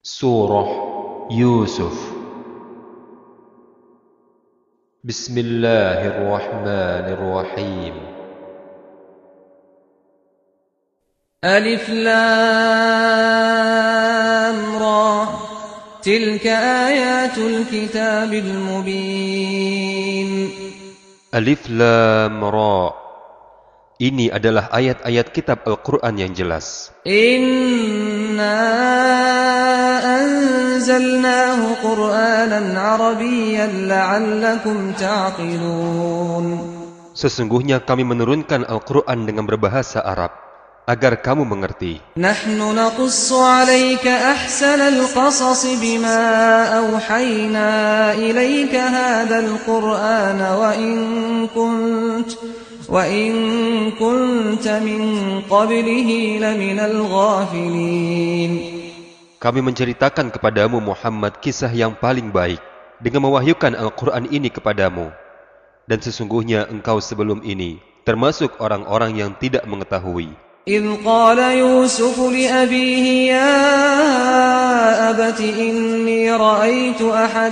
Surah Yusuf. Bismillahirrahmanirrahim. Alif Lam Ra. Tilka ayatul kitabil mubin. Alif Lam Ra. Ini adalah ayat-ayat kitab Al-Quran yang jelas. Inna anzalnahu Qur'anan Arabiyyan la'allakum ta'qilun. Sesungguhnya kami menurunkan Al-Quran dengan berbahasa Arab, agar kamu mengerti. Nahnu naqussu 'alaika ahsanal qasas bima awhayna ilayka hadzal Qur'ana wa in kunta min qablihi laminal ghafilin. Kami menceritakan kepadamu Muhammad kisah yang paling baik dengan mewahyukan Al-Quran ini kepadamu. Dan sesungguhnya engkau sebelum ini termasuk orang-orang yang tidak mengetahui. إذ قال يوسف لأبيه يا أبت إني رأيت أحد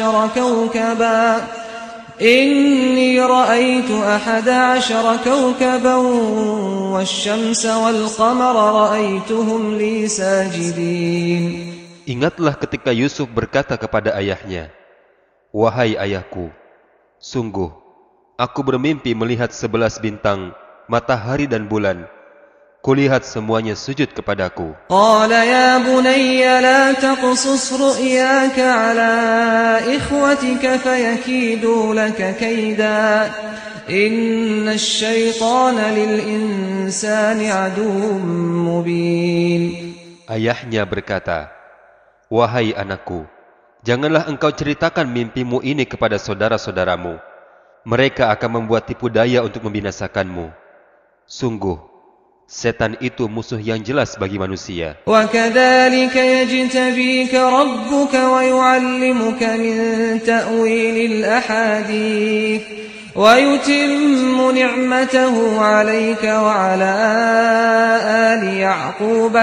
عشر كوكبا والشمس والقمر رأيتهم لي ساجدين. Ingatlah ketika Yusuf berkata kepada ayahnya, "Wahai ayahku, sungguh aku bermimpi melihat 11 bintang, matahari dan bulan. Kulihat semuanya sujud kepadaku." قال يا بني لا تقصص رؤياك على إخوتك فيكيدوا لك كيدا إن الشيطان للإنسان عدو مبين. Ayahnya berkata, "Wahai anakku, janganlah engkau ceritakan mimpimu ini kepada saudara-saudaramu. Mereka akan membuat tipu daya untuk membinasakanmu. Sungguh setan itu musuh yang jelas bagi manusia." وَكَذَلِكَ يَجْتَبِيكَ رَبُّكَ وَيُعَلِّمُكَ مِنْ تَأْوِيلِ الْأَحَادِيثِ وَيُتِمُّ نِعْمَتَهُ عَلَيْكَ وَعَلَى آلِ يَعْقُوبَ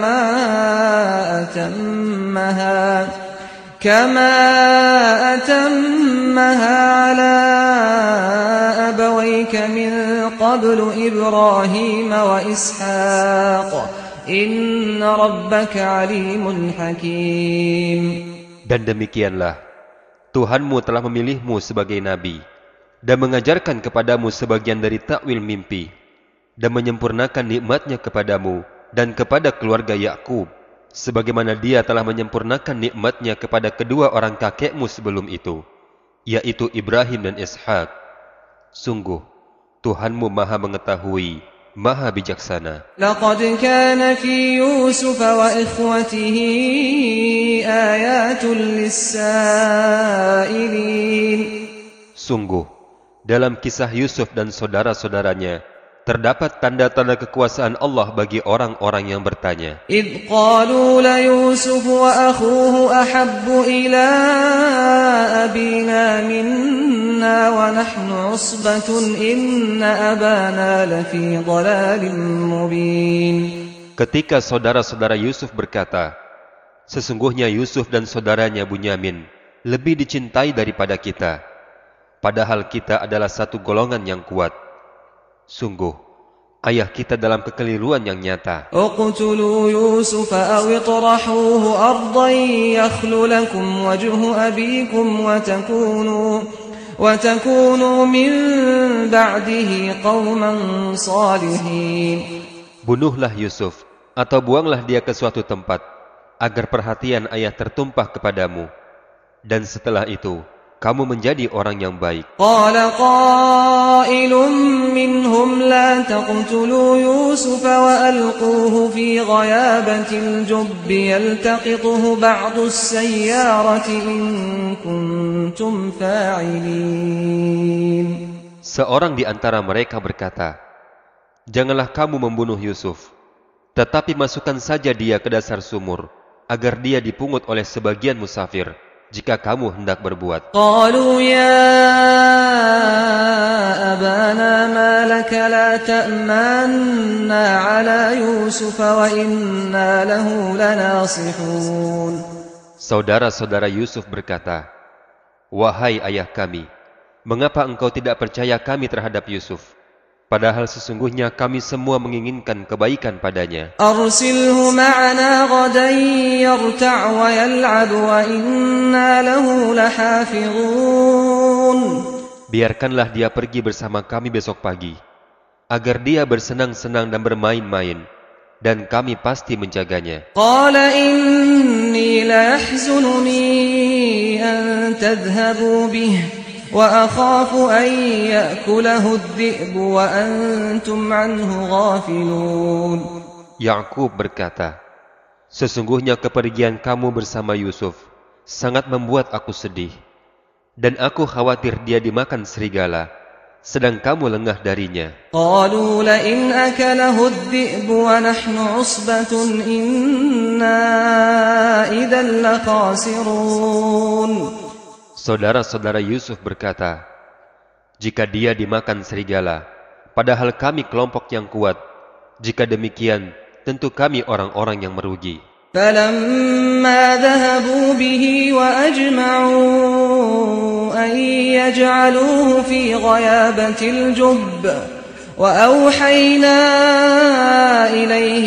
كما أتمها على أبويك من قبل إبراهيم وإسحاق إن ربك عليم حكيم. Dan demikianlah Tuhanmu telah memilihmu sebagai nabi dan mengajarkan kepadamu sebagian dari takwil mimpi dan menyempurnakan nikmatnya kepadamu dan kepada keluarga Yakub, sebagaimana Dia telah menyempurnakan nikmatnya kepada kedua orang kakekmu sebelum itu, yaitu Ibrahim dan Ishak. Sungguh Tuhanmu Maha Mengetahui, Maha Bijaksana. لقد كان في يوسف وإخوته آيات للسائلين. Sungguh dalam kisah Yusuf dan saudara-saudaranya terdapat tanda-tanda kekuasaan Allah bagi orang-orang yang bertanya. إذ قالوا ليوسف وأخوه أحب إلى أبينا منا ونحن عصبة إن أبانا لفي ضلال مبين. Ketika saudara-saudara Yusuf berkata, "Sesungguhnya Yusuf dan saudaranya Bunyamin lebih dicintai daripada kita, padahal kita adalah satu golongan yang kuat. Sungguh, ayah kita dalam kekeliruan yang nyata." اقتلوا يوسف أو اطرحوه أرضا يخل لكم وجه أبيكم وتكونوا من بعده قوما صالحين. Bunuhlah Yusuf atau buanglah dia ke suatu tempat agar perhatian ayah tertumpah kepadamu, dan setelah itu kamu menjadi orang yang baik. قال قائل منهم لا تقتلوا يوسف وألقوه في غيابة الجب يلتقطه بعض السيارة إن كنتم فاعلين. Seorang di antara mereka berkata, "Janganlah kamu membunuh Yusuf, tetapi masukkan saja dia ke dasar sumur, agar dia dipungut oleh sebagian musafir. jika kamu hendak berbuat. قالوا يا أبانا ما لك لا تأمنا على يوسف وإنا له لناصحون. Saudara-saudara Yusuf berkata, "Wahai ayah kami, mengapa engkau tidak percaya kami terhadap Yusuf? Padahal sesungguhnya kami semua menginginkan kebaikan padanya. أرسله معنا غدا يرتع ويلعب وإنا له لحافظون. Biarkanlah dia pergi bersama kami besok pagi, agar dia bersenang-senang dan bermain-main, dan kami pasti menjaganya." قال إني ليحزنني أن تذهبوا به وأخاف أن يأكله الذئب وأنتم عنه غافلون. Yakub berkata, "Sesungguhnya kepergian kamu bersama Yusuf sangat membuat aku sedih, dan aku khawatir dia dimakan serigala, sedang kamu lengah darinya." قالوا لئن أكله الذئب ونحن عصبة إنا إذا لخاسرون. Saudara-saudara Yusuf berkata, "Jika dia dimakan serigala, padahal kami kelompok yang kuat, jika demikian, tentu kami orang-orang yang merugi." فلما ذهبوا به وأجمعوا أن يجعلوه في غيابة الجب وأوحينا إليه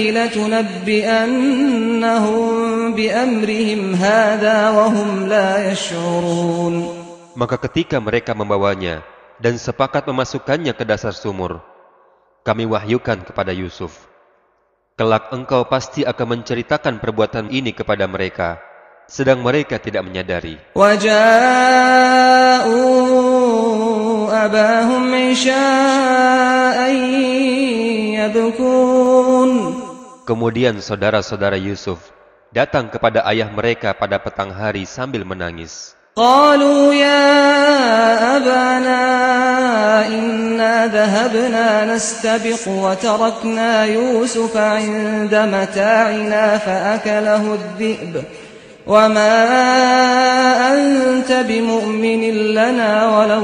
لتنبئنهم بأمرهم هذا وهم لا يشعرون. Maka ketika mereka membawanya dan sepakat memasukkannya ke dasar sumur, kami wahyukan kepada Yusuf, "Kelak engkau pasti akan menceritakan perbuatan ini kepada mereka, sedang mereka tidak menyadari." أباهم عشاء يبكون. Kemudian saudara-saudara Yusuf datang kepada ayah mereka pada petang hari sambil menangis. قالوا يا أبانا إنا ذهبنا نستبق وتركنا يوسف عند متاعنا فأكله الذئب وما أنت بمؤمن لنا ولو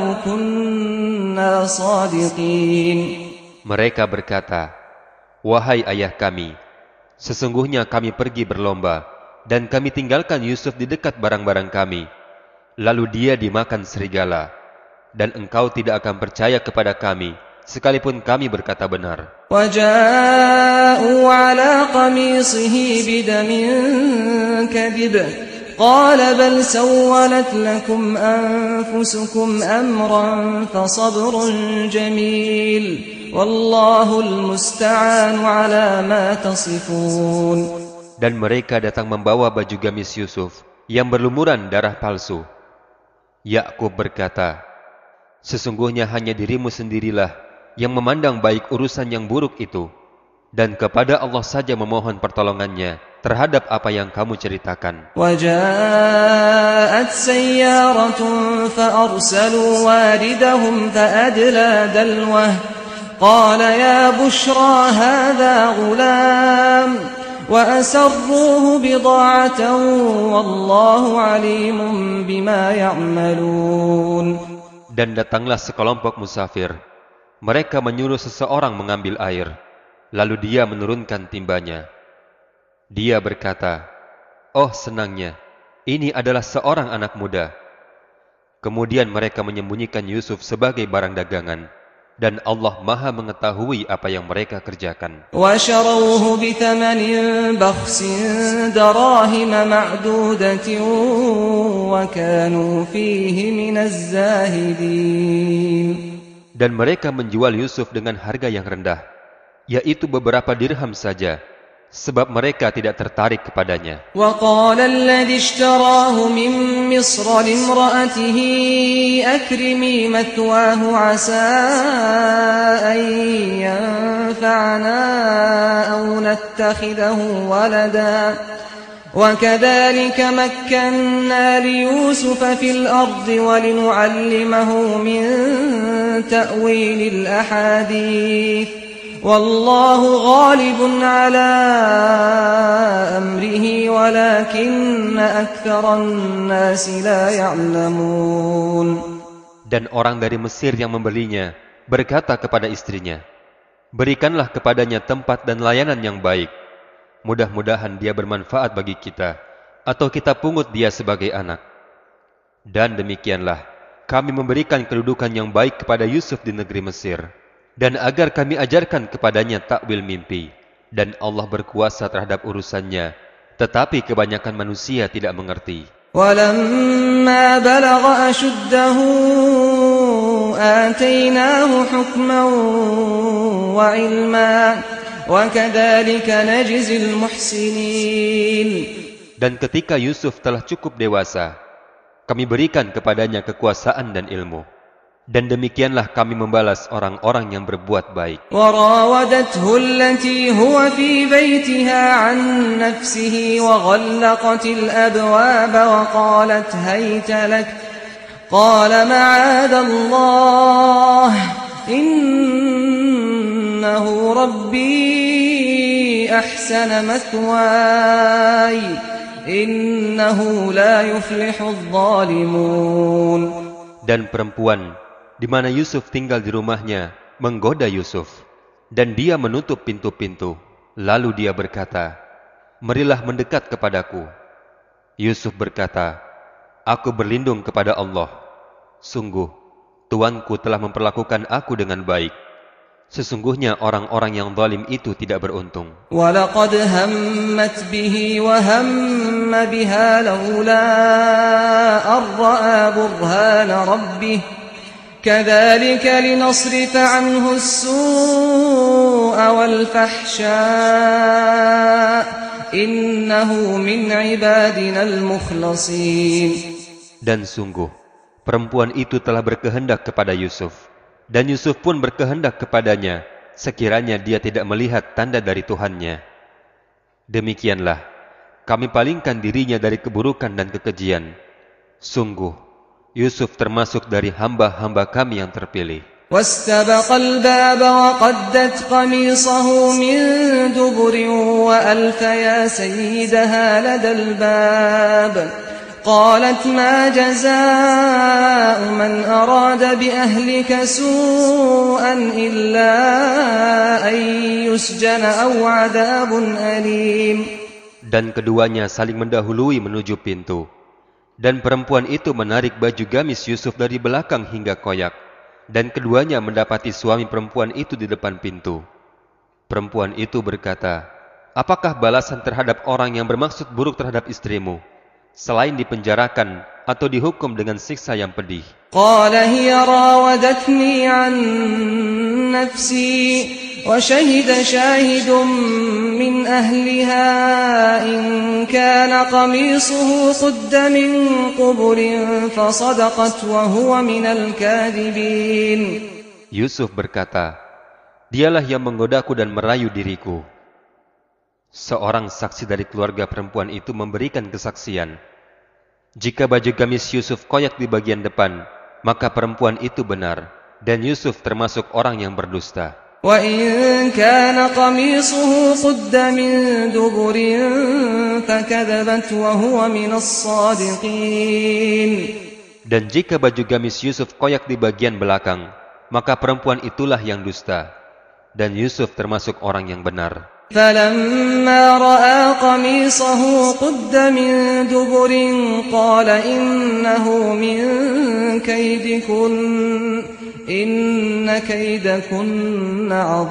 كنا صادقين. Mereka berkata, "Wahai ayah kami, sesungguhnya kami pergi berlomba dan kami tinggalkan Yusuf di dekat barang-barang kami. Lalu dia dimakan serigala, dan engkau tidak akan percaya kepada kami, sekalipun kami berkata benar." وَجَاءُوا عَلَى قَمِيصِهِ بِدَمٍ كَذِبٍ قَالَ بَلْ سَوَّلَتْ لَكُمْ أَنفُسُكُمْ أَمْرًا فَصَبْرٌ جَمِيلٌ وَاللَّهُ الْمُسْتَعَانُ عَلَى مَا تَصِفُونَ. Dan mereka datang membawa baju gamis Yusuf yang berlumuran darah palsu. Yakub berkata, "Sesungguhnya hanya dirimu sendirilah yang memandang baik urusan yang buruk itu, dan kepada Allah saja memohon pertolongannya terhadap apa yang kamu ceritakan." وَجَاءَتْ سَيَّارَةٌ فَأَرْسَلُوا وَارِدَهُمْ فَأَدْلَى دَلْوَهُ قَالَ يَا بُشْرَى هَذَا غُلَامٌ وَأَسَرُّوهُ بِضَاعَةً وَاللَّهُ عَلِيمٌ بِمَا يَعْمَلُونَ. Dan datanglah sekelompok musafir. Mereka menyuruh seseorang mengambil air, lalu dia menurunkan timbanya. Dia berkata, "Oh senangnya, ini adalah seorang anak muda." Kemudian mereka menyembunyikan Yusuf sebagai barang dagangan, dan Allah Maha mengetahui apa yang mereka kerjakan. وَشَرَوْهُ بِثَمَنٍ بَخْسٍ دَرَاهِمَ مَعْدُودَةٍ وَكَانُوا فِيهِ مِنَ الزَّاهِدِينَ. Dan mereka menjual Yusuf dengan harga yang rendah, yaitu beberapa dirham saja, sebab mereka tidak tertarik kepadanya. وَقَالَ الَّذِي اشْتَرَاهُ مِنْ مِصْرَ لِامْرَأَتِهِ أَكْرِمِي مَثْوَاهُ عَسَىٰ أَنْ يَنفَعَنَا أَوْ نَتَّخِذَهُ وَلَدًا وَكَذَلِكَ مَكَّنَّا لِيُوسُفَ فِي الْأَرْضِ وَلِنُعَلِّمَهُ مِنْ تَأْوِيلِ الْأَحَادِيثِ والله غالب على أمره ولكن أكثر الناس لا يعلمون. Dan orang dari Mesir yang membelinya berkata kepada istrinya, "Berikanlah kepadanya tempat dan layanan yang baik. Mudah-mudahan dia bermanfaat bagi kita, atau kita pungut dia sebagai anak." Dan demikianlah kami memberikan kedudukan yang baik kepada Yusuf di negeri Mesir, dan agar kami ajarkan kepadanya takwil mimpi. Dan Allah berkuasa terhadap urusannya, tetapi kebanyakan manusia tidak mengerti. وَلَمَّا بَلَغَ أَشُدَّهُ آتَيْنَاهُ حُكْمًا وَعِلْمًا وَكَذَلِكَ نَجْزِي الْمُحْسِنِينَ. Dan ketika Yusuf telah cukup dewasa, kami berikan kepadanya kekuasaan dan ilmu. Dan demikianlah kami membalas orang-orang yang berbuat baik. وَرَاوَدَتْهُ الَّتِي هُوَ فِي بَيْتِهَا عَنْ نَفْسِهِ وَغَلَّقَتِ الْأَبْوَابَ وَقَالَتْ هَيْتَ لَكَ قَالَ مَعَاذَ اللَّهِ إِنَّهُ رَبِّي أَحْسَنَ مَثْوَايَ إِنَّهُ لَا يُفْلِحُ الظَّالِمُونَ. Dan perempuan di mana Yusuf tinggal di rumahnya menggoda Yusuf, dan dia menutup pintu-pintu. Lalu dia berkata, "Marilah mendekat kepadaku." Yusuf berkata, "Aku berlindung kepada Allah. Sungguh, Tuanku telah memperlakukan aku dengan baik. Sesungguhnya orang-orang yang zalim itu tidak beruntung." وَلَقَدْ هَمَّتْ بِهِ وَهَمَّ بِهَا لَوْلَا أَن رَّأَىٰ بُرْهَانَ رَبِّهِ كَذَلِكَ لِنَصْرِفَ عَنْهُ السُّوءَ وَالْفَحْشَاءَ إِنَّهُ مِنْ عِبَادِنَا الْمُخْلَصِينَ. Dan sungguh, perempuan itu telah berkehendak kepada Yusuf, dan Yusuf pun berkehendak kepadanya, sekiranya dia tidak melihat tanda dari Tuhannya. Demikianlah, kami palingkan dirinya dari keburukan dan kekejian. Sungguh, Yusuf termasuk dari hamba-hamba kami yang terpilih. واستبق الباب وقدت قميصه من دبر وألف يا سيدها لدى الباب قالت ما جزاء من أراد بأهلك سوءا إلا أن يسجن أو عذاب أليم. Dan keduanya saling mendahului menuju pintu. Dan perempuan itu menarik baju gamis Yusuf dari belakang hingga koyak. Dan keduanya mendapati suami perempuan itu di depan pintu. Perempuan itu berkata, "Apakah balasan terhadap orang yang bermaksud buruk terhadap istrimu, selain dipenjarakan atau dihukum dengan siksa yang pedih?" قال هي راودتني عن نفسي وشهد شاهد من أهلها إن كان قميصه قد من قبل فصدقت وهو من الكاذبين. Yusuf berkata, "Dialah yang menggodaku dan merayu diriku." Seorang saksi dari keluarga perempuan itu memberikan kesaksian. Jika baju gamis Yusuf koyak di bagian depan, maka perempuan itu benar, dan Yusuf termasuk orang yang berdusta. وَإِن كَانَ قَمِيصُهُ قُدَّ مِن دُبُرٍ فَكَذَبَتْ وَهُوَ مِنَ الصَّادِقِينَ. Dan jika baju gamis Yusuf koyak di bagian belakang, maka perempuan itulah yang dusta, dan Yusuf termasuk orang yang benar. فَلَمَّا رَأَىٰ قَمِيصَهُ قُدَّ مِن دُبُرٍ قَالَ إِنَّهُ مِن كَيْدِكُنَّ إِنَّ كَيْدَكُنَّ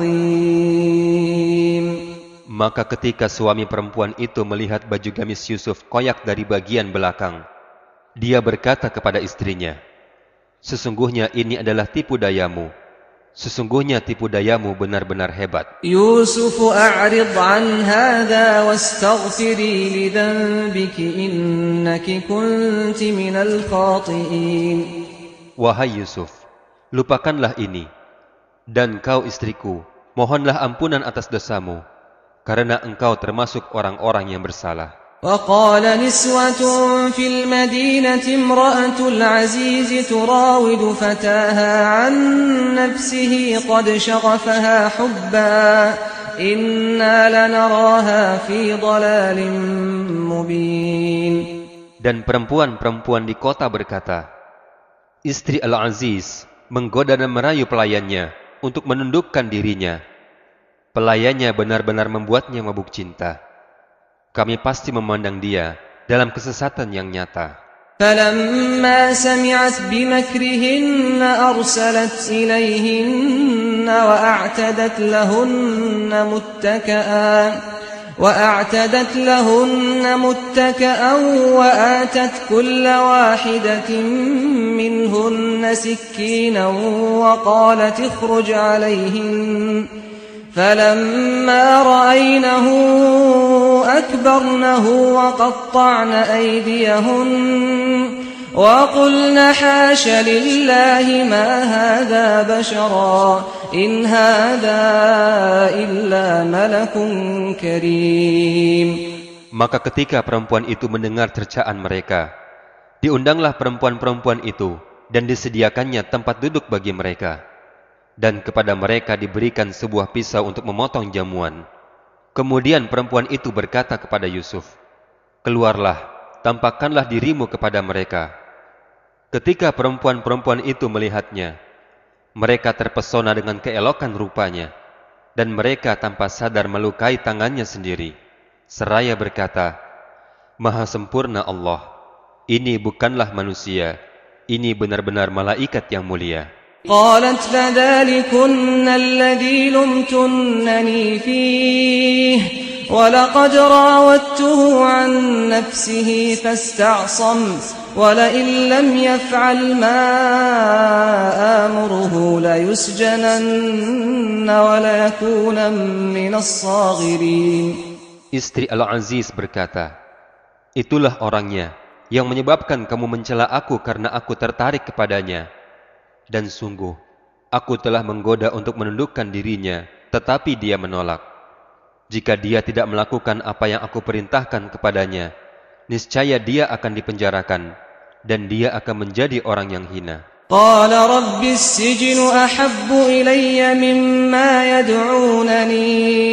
عَظِيمٌ. Maka ketika suami perempuan itu melihat baju gamis Yusuf koyak dari bagian belakang, dia berkata kepada istrinya, "Sesungguhnya ini adalah tipu dayamu. Sesungguhnya tipu dayamu benar-benar hebat." يوسف أعرض عن هذا واستغفري لذنبك إنك كنت من الخاطئين. Wahai Yusuf, lupakanlah ini, dan kau istriku, mohonlah ampunan atas dosamu, karena engkau termasuk orang-orang yang bersalah. وقال نسوة في المدينة امرأة العزيز تراود فتاها عن نفسه قد شغفها حبا إنا لنراها في ضلال مبين. Dan perempuan-perempuan di kota berkata, istri Al-Aziz menggoda dan merayu pelayannya untuk menundukkan dirinya. Pelayannya benar-benar membuatnya mabuk cinta. Kami pasti memandang dia dalam kesesatan yang nyata. فَلَمَّا سَمِعَتْ بِمَكْرِهِنَّ أَرْسَلَتْ إِلَيْهِنَّ وَأَعْتَدَتْ لَهُنَّ مُتَّكَأً وَآتَتْ كُلَّ وَاحِدَةٍ مِّنْهُنَّ سِكِّينًا وَقَالَتْ اخْرُجْ عَلَيْهِنَّ فَلَمَّا رَأَيْنَهُ أَكْبَرْنَهُ وَقَطَّعْنَ أَيْدِيَهُنَّ وَقُلْنَ حَاشَ لِلَّهِ مَا هَذَا بَشَرًا إِنْ هَذَا إِلَّا مَلَكٌ كَرِيمٌ. Maka ketika perempuan itu mendengar cercaan mereka, diundanglah perempuan-perempuan itu dan disediakannya tempat duduk bagi mereka. Dan kepada mereka diberikan sebuah pisau untuk memotong jamuan. Kemudian perempuan itu berkata kepada Yusuf, keluarlah, tampakkanlah dirimu kepada mereka. Ketika perempuan-perempuan itu melihatnya, mereka terpesona dengan keelokan rupanya, dan mereka tanpa sadar melukai tangannya sendiri, seraya berkata, Maha sempurna Allah, ini bukanlah manusia, ini benar-benar malaikat yang mulia. قالت فذلكن الذي لمتنني فيه ولقد راودته عن نفسه فاستعصم ولئن لم يفعل ما آمره ليسجنن وليكون من الصاغرين. Istri Al-Aziz berkata, itulah orangnya yang menyebabkan kamu mencela aku karena aku tertarik kepadanya. Dan sungguh, aku telah menggoda untuk menundukkan dirinya, tetapi dia menolak. Jika dia tidak melakukan apa yang aku perintahkan kepadanya, niscaya dia akan dipenjarakan, dan dia akan menjadi orang yang hina. قال رب السجن أحب إلي مما يدعونني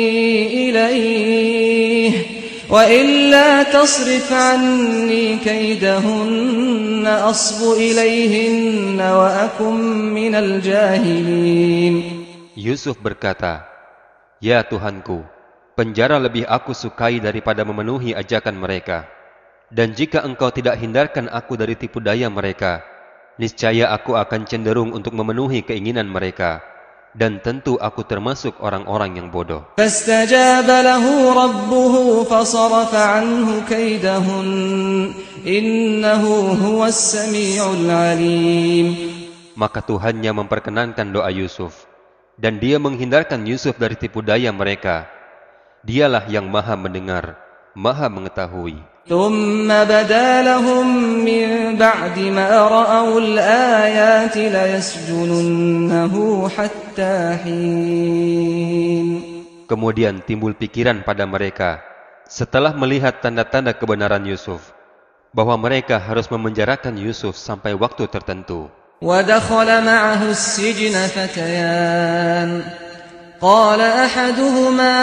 إليه وإلا تصرف عني كيدهن أصب إليهن وأكن من الجاهلين. Yusuf berkata, Ya Tuhanku, penjara lebih aku sukai daripada memenuhi ajakan mereka. Dan jika engkau tidak hindarkan aku dari tipu daya mereka, niscaya aku akan cenderung untuk memenuhi keinginan mereka. Dan tentu aku termasuk orang-orang yang bodoh. فاستجاب له ربه فصرف عنه كيدهن إنه هو السميع العليم. Maka Tuhannya memperkenankan doa Yusuf, dan dia menghindarkan Yusuf dari tipu daya mereka. Dialah yang maha mendengar, maha mengetahui. ثم بدا لهم من بعد ما رأوا الآيات ليسجننه حتى حين. Kemudian timbul pikiran pada mereka setelah melihat tanda-tanda kebenaran Yusuf, bahwa mereka harus memenjarakan Yusuf sampai waktu tertentu. ودخل معه السجن فتيان قال أحدهما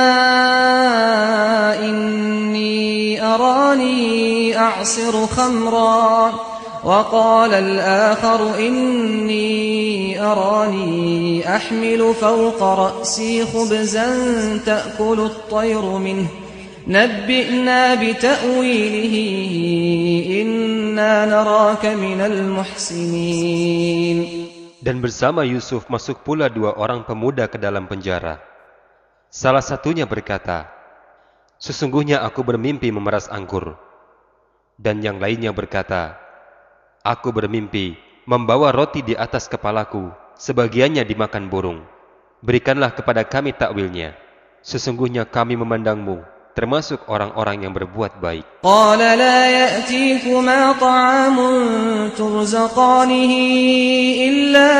إني أراني أعصر خمرا وقال الآخر إني أراني أحمل فوق رأسي خبزا تأكل الطير منه نبئنا بتأويله إنا نراك من المحسنين. Dan bersama Yusuf masuk pula dua orang pemuda ke dalam penjara. Salah satunya berkata, sesungguhnya aku bermimpi memeras anggur. Dan yang lainnya berkata, aku bermimpi membawa roti di atas kepalaku, sebagiannya dimakan burung. Berikanlah kepada kami takwilnya. Sesungguhnya kami memandangmu termasuk orang-orang yang berbuat baik. قال لا يأتيكما طعام ترزقانه إلا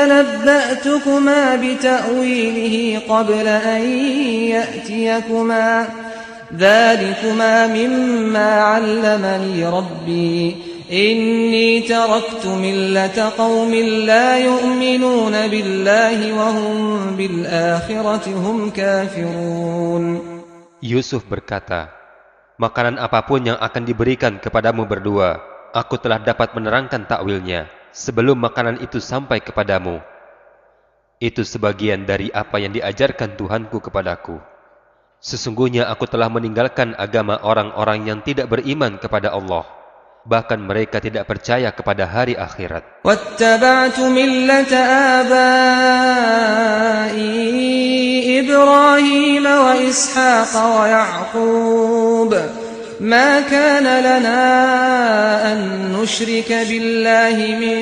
نبأتكما بتأويله قبل أن يأتيكما ذلكما مما علمني ربي إني تركت ملة قوم لا يؤمنون بالله وهم بالآخرة هم كافرون. Yusuf berkata, makanan apapun yang akan diberikan kepadamu berdua, aku telah dapat menerangkan takwilnya sebelum makanan itu sampai kepadamu. Itu sebagian dari apa yang diajarkan Tuhanku kepadaku. Sesungguhnya aku telah meninggalkan agama orang-orang yang tidak beriman kepada Allah. Bahkan mereka tidak percaya kepada hari akhirat. واتبعت ملة آبائي إبراهيم وإسحاق ويعقوب ما كان لنا أن نشرك بالله من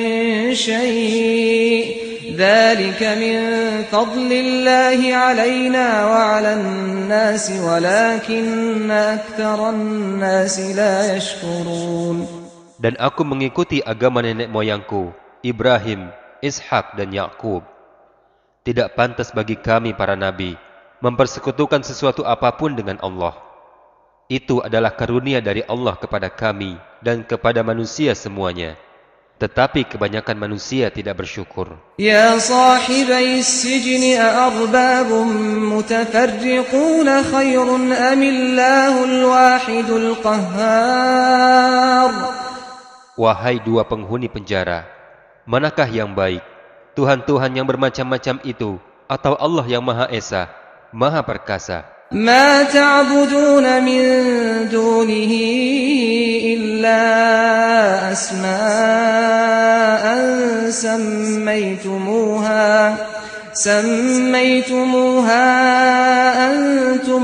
شيء ذلك من فضل الله علينا وعلى الناس ولكن أكثر الناس لا يشكرون. Dan aku mengikuti agama nenek moyangku, Ibrahim, Ishak dan Yakub. Tidak pantas bagi kami para nabi mempersekutukan sesuatu apapun dengan Allah. Itu adalah karunia dari Allah kepada kami dan kepada manusia semuanya. Tetapi kebanyakan manusia tidak bersyukur. Ya sahibai as-sijn a'arbab mutafarriqun khairun am Allahul wahidul qahhar. Wahai dua penghuni penjara, manakah yang baik? Tuhan-Tuhan yang bermacam-macam itu atau Allah yang Maha Esa, Maha Perkasa? ما تعبدون من دونه إلا أسماء سميتموها أنتم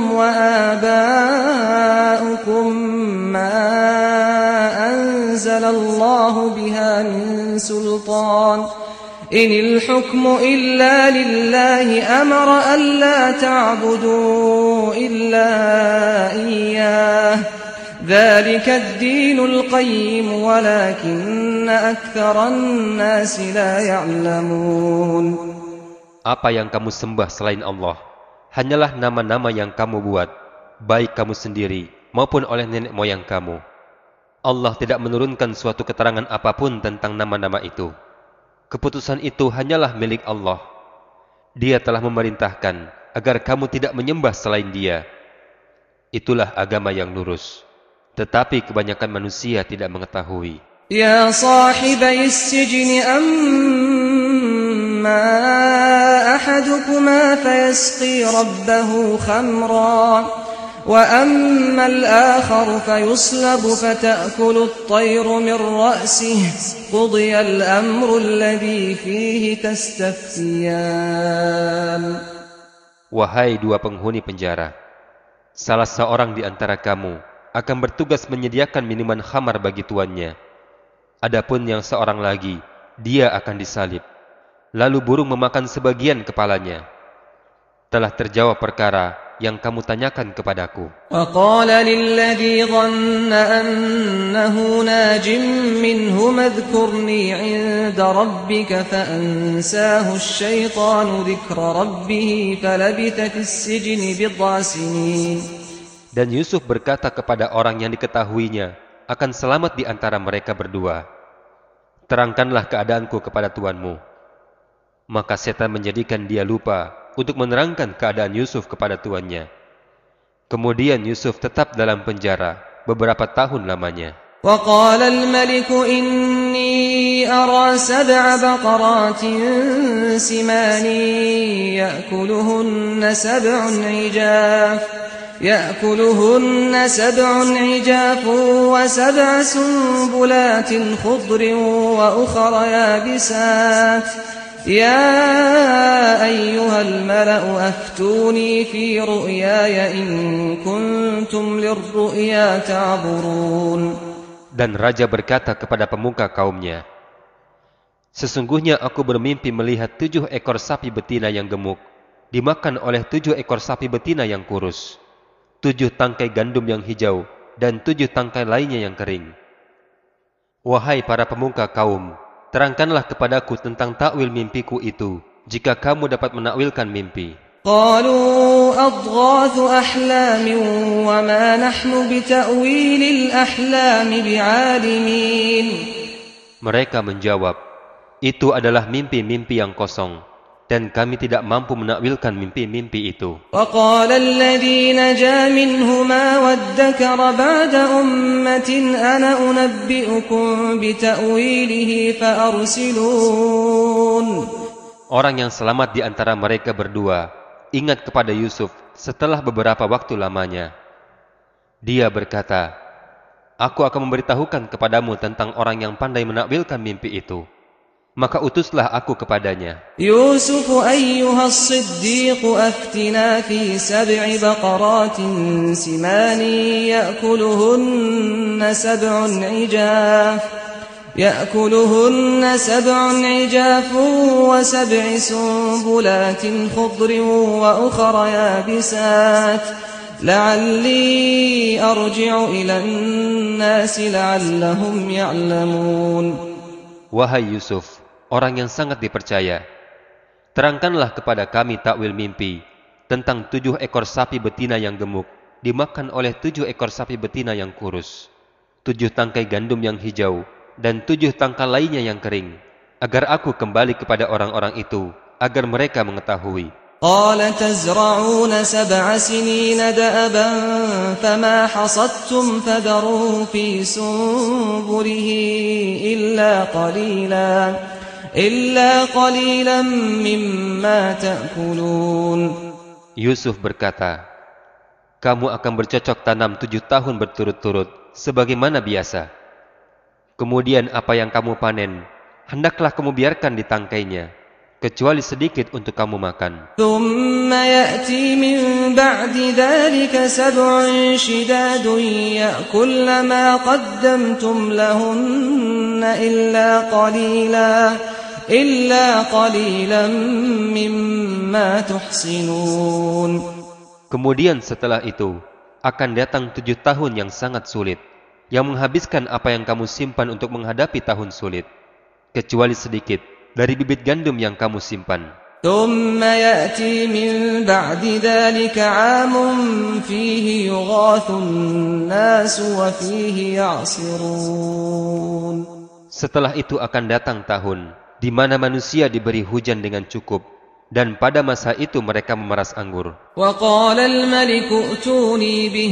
وآباؤكم ما أنزل الله بها من سلطان إن الحكم إلا لله أمر ألا تعبدوا إلا إياه ذلك الدين القيم ولكن أكثر الناس لا يعلمون. Apa yang kamu sembah selain Allah hanyalah nama-nama yang kamu buat, baik kamu sendiri maupun oleh nenek moyang kamu. Allah tidak menurunkan suatu keterangan apapun tentang nama-nama itu. Keputusan itu hanyalah milik Allah. Dia telah memerintahkan agar kamu tidak menyembah selain Dia. Itulah agama yang lurus. Tetapi kebanyakan manusia tidak mengetahui. Ya sahibai as-sijn amma ahadukuma fayasqi rabbahu khamra وأما الآخر فيصلب فتأكل الطير من رأسه قضي الأمر الذي فيه تستفتيان. Wahai dua penghuni penjara, salah seorang di antara kamu akan bertugas menyediakan minuman khamar bagi tuannya. Adapun yang seorang lagi, dia akan disalib. Lalu burung memakan sebagian kepalanya. Telah terjawab perkara yang kamu tanyakan kepadaku. وقال للذي ظن أنه ناج منهما اذكرني عند ربك فأنساه الشيطان ذكر ربه فلبث في السجن بضع سنين. Dan Yusuf berkata kepada orang yang diketahuinya akan selamat di antara mereka berdua, terangkanlah keadaanku kepada tuanmu. Maka setan menjadikan dia lupa untuk menerangkan keadaan Yusuf kepada tuannya. Kemudian Yusuf tetap dalam penjara beberapa tahun lamanya. وقال الملك إني أرى 7 بقرات سمان يأكلهن 7 عجاف و7 سنبلات خضر وأخر يابسات يا أيها الملأ أفتوني في رؤياي إن كنتم للرؤيا تعبرون. Dan raja berkata kepada pemuka kaumnya, sesungguhnya aku bermimpi melihat 7 ekor sapi betina yang gemuk dimakan oleh 7 ekor sapi betina yang kurus, 7 tangkai gandum yang hijau dan 7 tangkai lainnya yang kering. Wahai para pemuka kaum, terangkanlah kepadaku tentang takwil mimpiku itu, jika kamu dapat menakwilkan mimpi. قالوا أضغاث أحلام وما نحن بتأويل الأحلام بعالمين. Mereka menjawab, itu adalah mimpi-mimpi yang kosong, dan kami tidak mampu menakwilkan mimpi-mimpi itu. وقال الذي نجا منهما وادكر بعد أمة أنا أنبئكم بتأويله فأرسلون. Orang yang selamat di antara mereka berdua ingat kepada Yusuf setelah beberapa waktu lamanya. Dia berkata, aku akan memberitahukan kepadamu tentang orang yang pandai menakwilkan mimpi itu. Maka utuslah aku kepadanya. Yusuf ayyuha as-siddiq aftina fi 7 baqarat siman ya'kuluhunna 7 عجاف و7 سنبلات خضر وأخر يابسات لعلي أرجع إلى الناس لعلهم يعلمون. Wahai Yusuf, orang yang sangat dipercaya, terangkanlah kepada kami takwil mimpi tentang 7 ekor sapi betina yang gemuk dimakan oleh 7 ekor sapi betina yang kurus, 7 tangkai gandum yang hijau, dan 7 tangkai lainnya yang kering, agar aku kembali kepada orang-orang itu, agar mereka mengetahui. قال تزرعون 7 سنين دأبا فما حصدتم فذروه في سنبله إلا قليلا مما تأكلون. Yusuf berkata, kamu akan bercocok tanam 7 tahun berturut-turut sebagaimana biasa. Kemudian apa yang kamu panen, hendaklah kamu biarkan di tangkainya, kecuali sedikit untuk kamu makan. ثم يأتي من بعد ذلك 7 شداد يأكلن ما قدمتم لهن إلا قليلا مما تحصنون. Kemudian setelah itu akan datang 7 tahun yang sangat sulit, yang menghabiskan apa yang kamu simpan untuk menghadapi tahun sulit, kecuali sedikit dari bibit gandum yang kamu simpan. ثم يأتي من بعد ذلك عام فيه يغاث الناس وفيه يعصرون. Setelah itu akan datang tahun di mana manusia diberi hujan dengan cukup, dan pada masa itu mereka memeras anggur. وقال الملك ائتوني به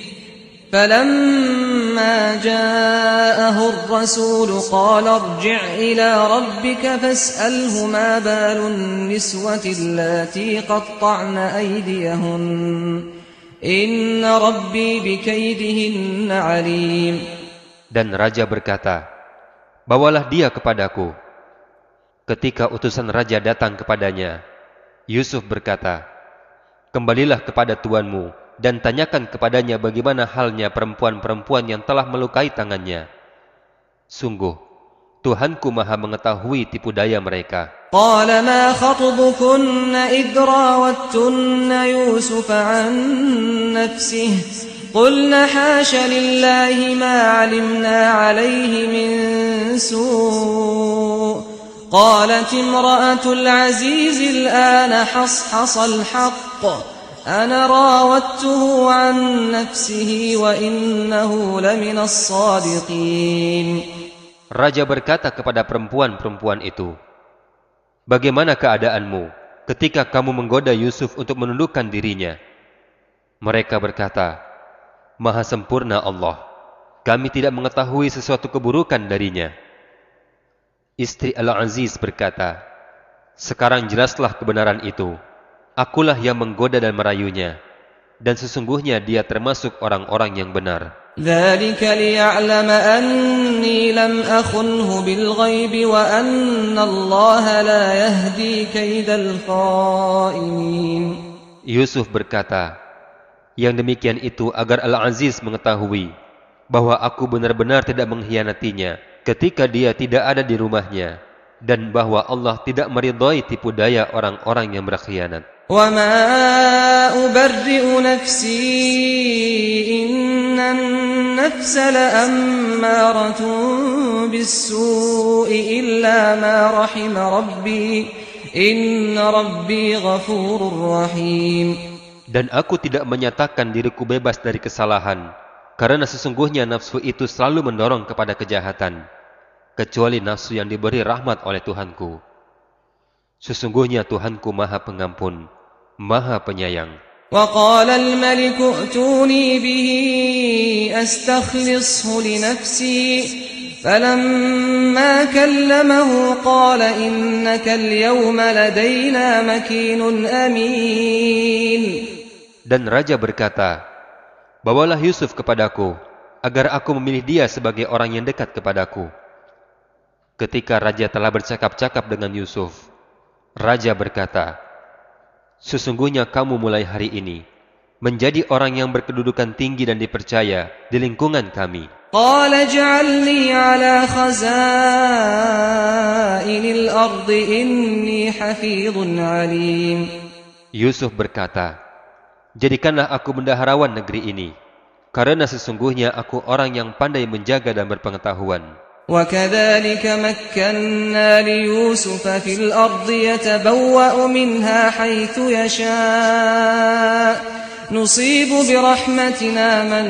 فلما جاءه الرسول قال ارجع إلى ربك فاسأله ما بال النسوة اللاتي قطعن أيديهن إن ربي بكيدهن عليم. Dan raja berkata, bawalah dia kepadaku. Ketika utusan raja datang kepadanya, Yusuf berkata, kembalilah kepada tuanmu dan tanyakan kepadanya bagaimana halnya perempuan-perempuan yang telah melukai tangannya. Sungguh, Tuhanku maha mengetahui tipu daya mereka. قال ما خطبكن إذ راوتن يوسف عن نفسه قلنا حاش لله ما علمنا عليه من سوء قالت امرأة العزيز الآن حصحص الحق أنا راودته عن نفسه وإنه لمن الصادقين. Raja berkata kepada perempuan-perempuan itu, bagaimana keadaanmu ketika kamu menggoda Yusuf untuk menundukkan dirinya? Mereka berkata, maha sempurna Allah, kami tidak mengetahui sesuatu keburukan darinya. Istri Al-Aziz berkata, sekarang jelaslah kebenaran itu. Akulah yang menggoda dan merayunya, dan sesungguhnya dia termasuk orang-orang yang benar. ذلك ليعلم أني لم أخنه بالغيب وأن الله لا يهدي كيد الخائنين. Yusuf berkata, yang demikian itu agar Al-Aziz mengetahui bahwa aku benar-benar tidak mengkhianatinya ketika dia tidak ada di rumahnya, dan bahwa Allah tidak meridhai tipu daya orang-orang yang berkhianat. وما أبرئ نفسي إن النفس لأمارة بالسوء إلا ما رحم ربي إن ربي غفور رحيم. Dan aku tidak menyatakan diriku bebas dari kesalahan, karena sesungguhnya nafsu itu selalu mendorong kepada kejahatan, kecuali nafsu yang diberi rahmat oleh Tuhanku. Sesungguhnya Tuhanku Maha Pengampun, Maha Penyayang. وقال الملك ائتوني به أستخلصه لنفسي فلما كلمه قال إنك اليوم لدينا مكين أمين. Dan raja berkata, bawalah Yusuf kepadaku, agar aku memilih dia sebagai orang yang dekat kepadaku. Ketika raja telah bercakap-cakap dengan Yusuf, raja berkata, sesungguhnya kamu mulai hari ini menjadi orang yang berkedudukan tinggi dan dipercaya di lingkungan kami. قال اجعلني على خزائن الأرض إني حفيظ عليم. Yusuf berkata, jadikanlah aku bendaharawan negeri ini, karena sesungguhnya aku orang yang pandai menjaga dan berpengetahuan. وكذلك مكنا ليوسف في الأرض يتبوأ منها حيث يشاء نصيب برحمتنا من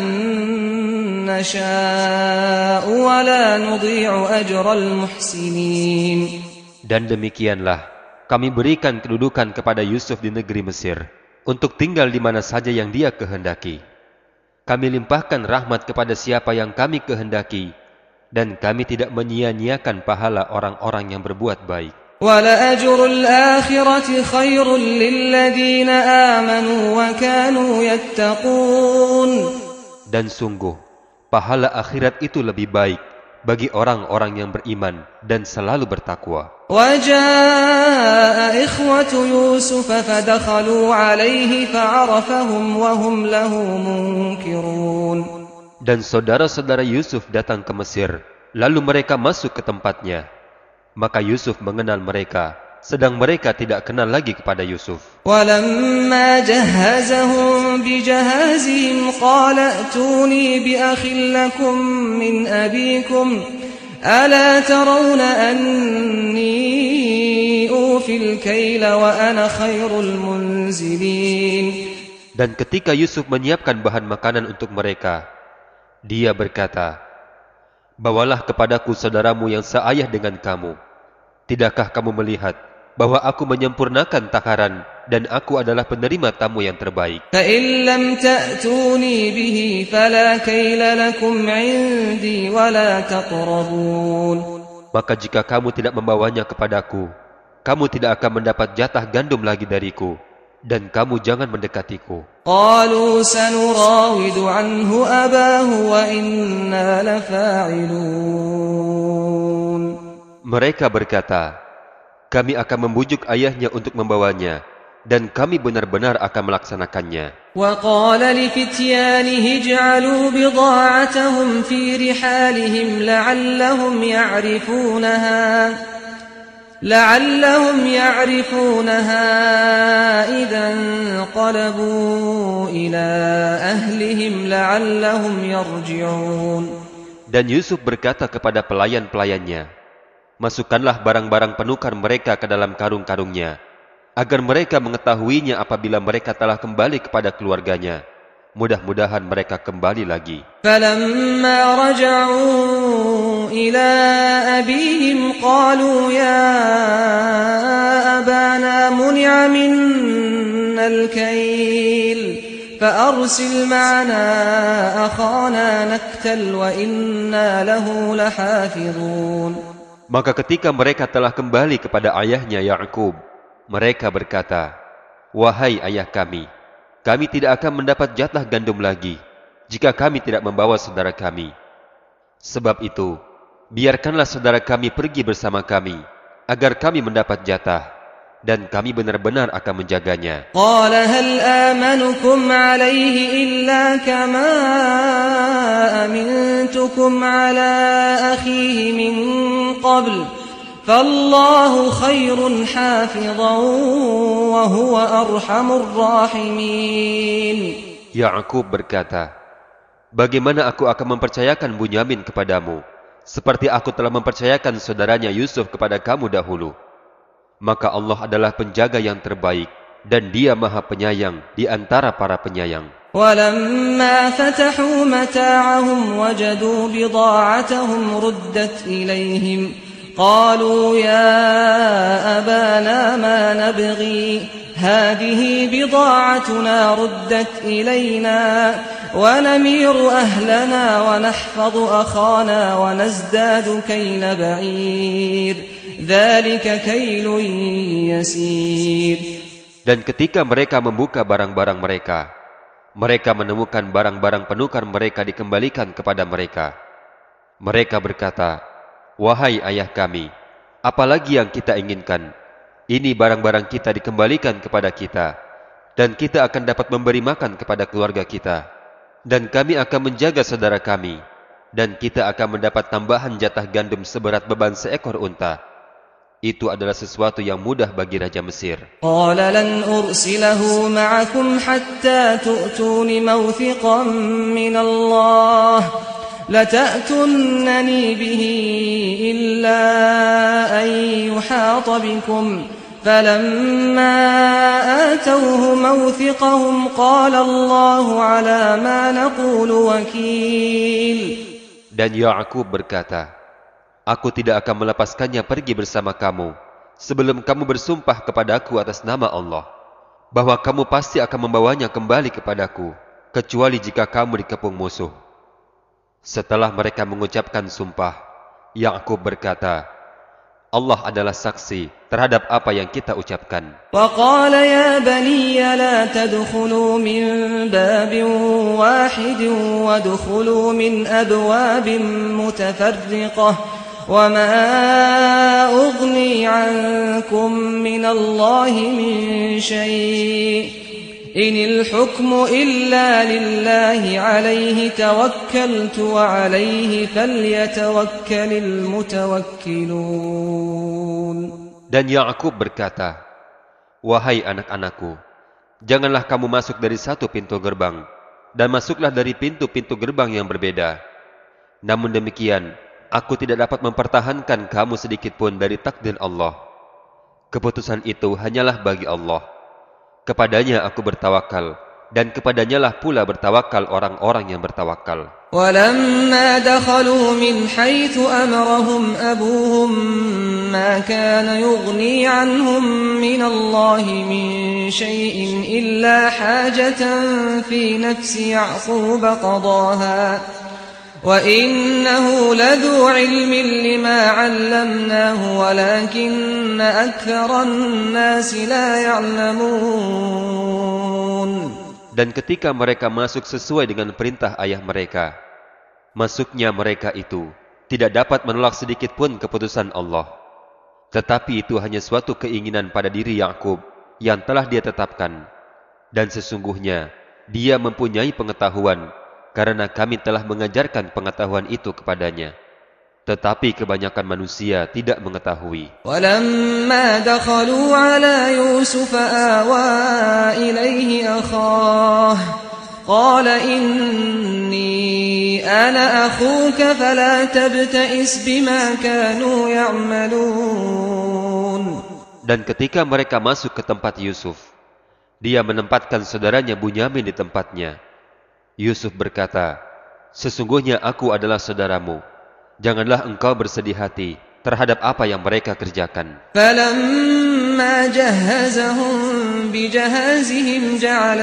نشاء ولا نضيع أجر المحسنين. Dan demikianlah kami berikan kedudukan kepada Yusuf di negeri Mesir untuk tinggal di mana saja yang dia kehendaki. Kami limpahkan rahmat kepada siapa yang kami kehendaki, dan kami tidak menyia-nyiakan pahala orang-orang yang berbuat baik. وَلَأَجْرُ الْآخِرَةِ خَيْرٌ لِلَّذِينَ آمَنُوا وَكَانُوا يَتَّقُونَ. Dan sungguh, pahala akhirat itu lebih baik bagi orang-orang yang beriman dan selalu bertakwa. وَجَاءَ إِخْوَةُ يُوسُفَ فَدَخَلُوا عَلَيْهِ فَعَرَفَهُمْ وَهُمْ لَهُ مُنكِرُونَ. Dan saudara-saudara Yusuf datang ke Mesir, lalu mereka masuk ke tempatnya. Maka Yusuf mengenal mereka, sedang mereka tidak kenal lagi kepada Yusuf. وَلَمَّا جَهَّزَهُم بِجَهَازِهِمْ قَالَ ائْتُونِي بِأَخٍ لَّكُم مِّنْ أَبِيكُمْ أَلَا تَرَوْنَ أَنِّي أُوفِي الْكَيْلَ وَأَنَا خَيْرُ الْمُنزِلِينَ. Dan ketika Yusuf menyiapkan bahan makanan untuk mereka, dia berkata, bawalah kepadaku saudaramu yang seayah dengan kamu. Tidakkah kamu melihat bahwa aku menyempurnakan takaran dan aku adalah penerima tamu yang terbaik? فَإِن لَّمْ تَأْتُونِي بِهِ فَلَا كَيْلَ لَكُمْ عِندِي وَلَا تَقْرَبُونَ. Maka jika kamu tidak membawanya kepadaku, kamu tidak akan mendapat jatah gandum lagi dariku, dan kamu jangan mendekatiku. قَالُوا سَنُرَاوِدُ عَنْهُ أَبَاهُ وَإِنَّا لَفَاعِلُونَ. Mereka berkata, kami akan membujuk ayahnya untuk membawanya, dan kami benar-benar akan melaksanakannya. وَقَالَ لِفِتْيَانِهِ اجْعَلُوا بِضَاعَتَهُمْ فِي رِحَالِهِمْ لَعَلَّهُمْ يَعْرِفُونَهَا إِذَا انقَلَبُوا إِلَى أَهْلِهِمْ لَعَلَّهُمْ يَرْجِعُونَ. Dan Yusuf berkata kepada pelayan-pelayannya, masukkanlah barang-barang penukar mereka ke dalam karung-karungnya, agar mereka mengetahuinya apabila mereka telah kembali kepada keluarganya. Mudah-mudahan mereka kembali lagi. فَلَمَّا رَجَعُوا إِلَى أَبِيهِمْ قَالُوا يَا أَبَانَا مُنِعَ مِنَّا الْكَيْلُ فَأَرْسِلْ مَعَنَا أَخَانَا نَكْتَلْ وَإِنَّا لَهُ لَحَافِظُونَ. Maka ketika mereka telah kembali kepada ayahnya Yakub, mereka berkata, wahai ayah kami tidak akan mendapat jatah gandum lagi jika kami tidak membawa saudara kami. Sebab itu, biarkanlah saudara kami pergi bersama kami, agar kami mendapat jatah, dan kami benar-benar akan menjaganya. قَالَ هَلْ آمَنُكُمْ عَلَيْهِ إِلَّا كَمَا أَمِنْتُكُمْ عَلَى أَخِيهِ مِنْ قَبْلُ فَاللَّهُ خَيْرٌ حَافِظًا وَهُوَ أَرْحَمُ الرَّاحِمِينَ. Yakub berkata, bagaimana aku akan mempercayakan Bunyamin kepadamu, seperti aku telah mempercayakan saudaranya Yusuf kepada kamu dahulu? Maka Allah adalah penjaga yang terbaik, dan Dia Maha Penyayang di antara para penyayang. ولما فتحوا متاعهم وجدوا بضاعتهم ردت إليهم قالوا يا أبانا ما نبغي هذه بضاعتنا ردت إلينا ونمير أهلنا ونحفظ أخانا ونزداد كيل بعير ذلك كيل يسير. Dan ketika mereka membuka barang-barang mereka, mereka menemukan barang-barang penukar mereka dikembalikan kepada mereka. Mereka berkata, "Wahai ayah kami, apalagi yang kita inginkan? Ini barang-barang kita dikembalikan kepada kita, dan kita akan dapat memberi makan kepada keluarga kita, dan kami akan menjaga saudara kami, dan kita akan mendapat tambahan jatah gandum seberat beban seekor unta." Itu adalah sesuatu yang mudah bagi Raja Mesir. قال لن أرسله معكم حتى تؤتون موثقا من الله لتأتونني به إلا أن يحاط بكم فلما آتوه موثقهم قال الله على ما نقول وكيل. Dan Ya'qub berkata, "Aku tidak akan melepaskannya pergi bersama kamu sebelum kamu bersumpah kepadaku atas nama Allah bahwa kamu pasti akan membawanya kembali kepadaku, kecuali jika kamu dikepung musuh." Setelah mereka mengucapkan sumpah, Ya'qub berkata, "Allah adalah saksi terhadap apa yang kita ucapkan." وقال يا بني لا تدخلوا من باب واحد وادخلوا من أبواب متفرقة وما أغني عنكم من الله من شيء إن الحكم إلا لله عليه توكلت وعليه فليتوكل المتوكلون. Dan Ya'qub berkata, "Wahai anak-anakku, janganlah kamu masuk dari satu pintu gerbang, dan masuklah dari pintu-pintu gerbang yang berbeda. Namun demikian, aku tidak dapat mempertahankan kamu sedikit pun dari takdir Allah. Keputusan itu hanyalah bagi Allah. Kepadanya aku bertawakal, dan kepadanya lah pula bertawakal orang-orang yang bertawakal." ولما دخلوا من حيث أمرهم أبوهم ما كان يغني عنهم من الله من شيء إلا حاجة في نفس يعقوب قضاها وإنه لذو علم لما علمناه ولكن أكثر الناس لا يعلمون. Dan ketika mereka masuk sesuai dengan perintah ayah mereka, masuknya mereka itu tidak dapat menolak sedikit pun keputusan Allah. Tetapi itu hanya suatu keinginan pada diri Ya'qub yang telah dia tetapkan. Dan sesungguhnya dia mempunyai pengetahuan, karena kami telah mengajarkan pengetahuan itu kepadanya. Tetapi kebanyakan manusia tidak mengetahui. ولما دخلوا على يوسف آوى إليه أخاه قال إني أنا أخوك فلا تبتئس بما كانوا يعملون. Dan ketika mereka masuk ke tempat Yusuf, dia menempatkan saudaranya Bunyamin di tempatnya. Yusuf berkata, "Sesungguhnya aku adalah saudaramu. Janganlah engkau bersedih hati terhadap apa yang mereka kerjakan." فلما جهزهم بجهازهم جعل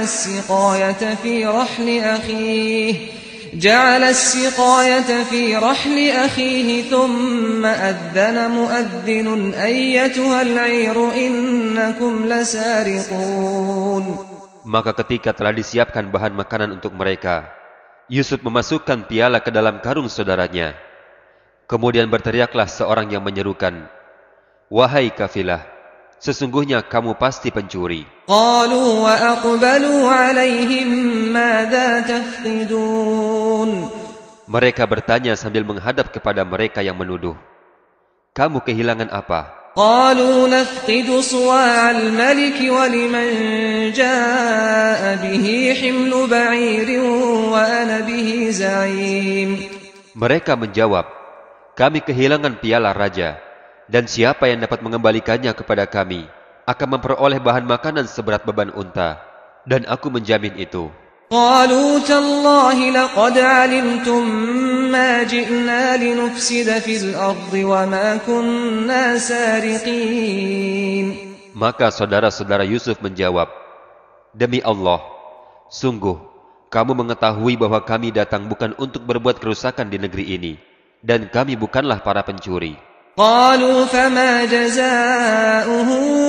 السقاية في رحل أخيه ثم أذن مؤذن أيتها العير إنكم لسارقون. Maka ketika telah disiapkan bahan makanan untuk mereka, Yusuf memasukkan piala ke dalam karung saudaranya. Kemudian berteriaklah seorang yang menyerukan, "Wahai kafilah, sesungguhnya kamu pasti pencuri." قالوا وأقبلوا عليهم ماذا تفقدون. Mereka bertanya sambil menghadap kepada mereka yang menuduh, "Kamu kehilangan apa?" قالوا نفقد صواع الملك ولمن جاء به حمل بعير وأنا به زعيم. Mereka menjawab, "Kami kehilangan piala raja, Dan siapa yang dapat mengembalikannya kepada kami akan memperoleh bahan makanan seberat beban unta. Dan aku menjamin itu. قالوا تالله لقد علمتم ما جئنا لنفسد في الأرض وما كنا سارقين. Maka saudara-saudara Yusuf menjawab, demi Allah, sungguh kamu mengetahui bahwa kami datang bukan untuk berbuat kerusakan di negeri ini, dan kami bukanlah para pencuri. قالوا فما جزاؤه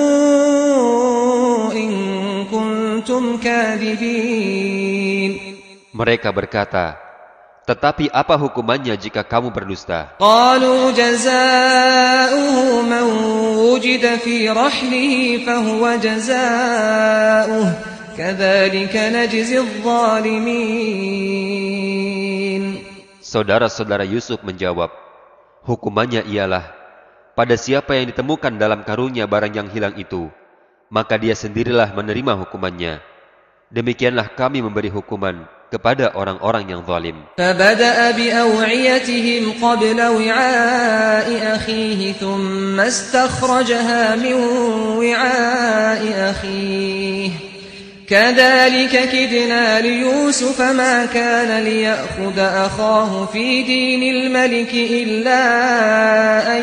إن كنتم كاذبين. Mereka berkata, tetapi apa hukumannya jika kamu berdusta? قالوا جزاؤه من وجد في رحله فهو جزاؤه كذلك نجزي الظالمين. Saudara-saudara Yusuf menjawab, hukumannya ialah, pada siapa yang ditemukan dalam karungnya barang yang hilang itu, maka dia sendirilah menerima hukumannya. Demikianlah kami memberi hukuman kepada orang-orang yang zalim. فبدأ بأوعيتهم قبل وعاء أخيه ثم استخرجها من وعاء أخيه كذلك كدنا ليوسف ما كان ليأخذ أخاه في دين الملك إلا أن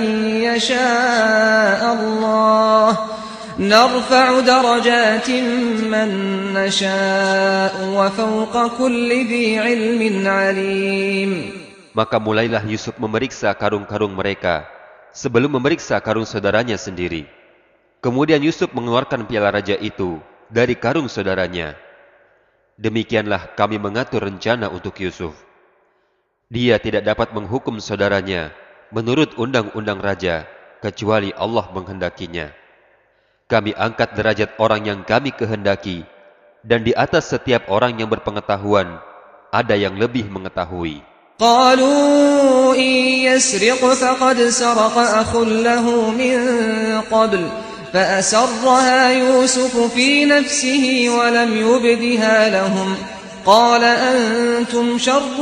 يشاء الله نرفع درجات من نشاء وفوق كل ذي علم عليم. Maka mulailah Yusuf memeriksa karung-karung mereka sebelum memeriksa karung saudaranya sendiri. Kemudian Yusuf mengeluarkan piala raja itu dari karung saudaranya. Demikianlah kami mengatur rencana untuk Yusuf. Dia tidak dapat menghukum saudaranya menurut undang-undang raja kecuali Allah menghendakinya. Kami angkat derajat orang yang kami kehendaki, dan di atas setiap orang yang berpengetahuan ada yang lebih mengetahui. قالوا إن يسرق فقد سرق أخ له من قبل فأسرها يوسف في نفسه ولم يبدها لهم قال أنتم شر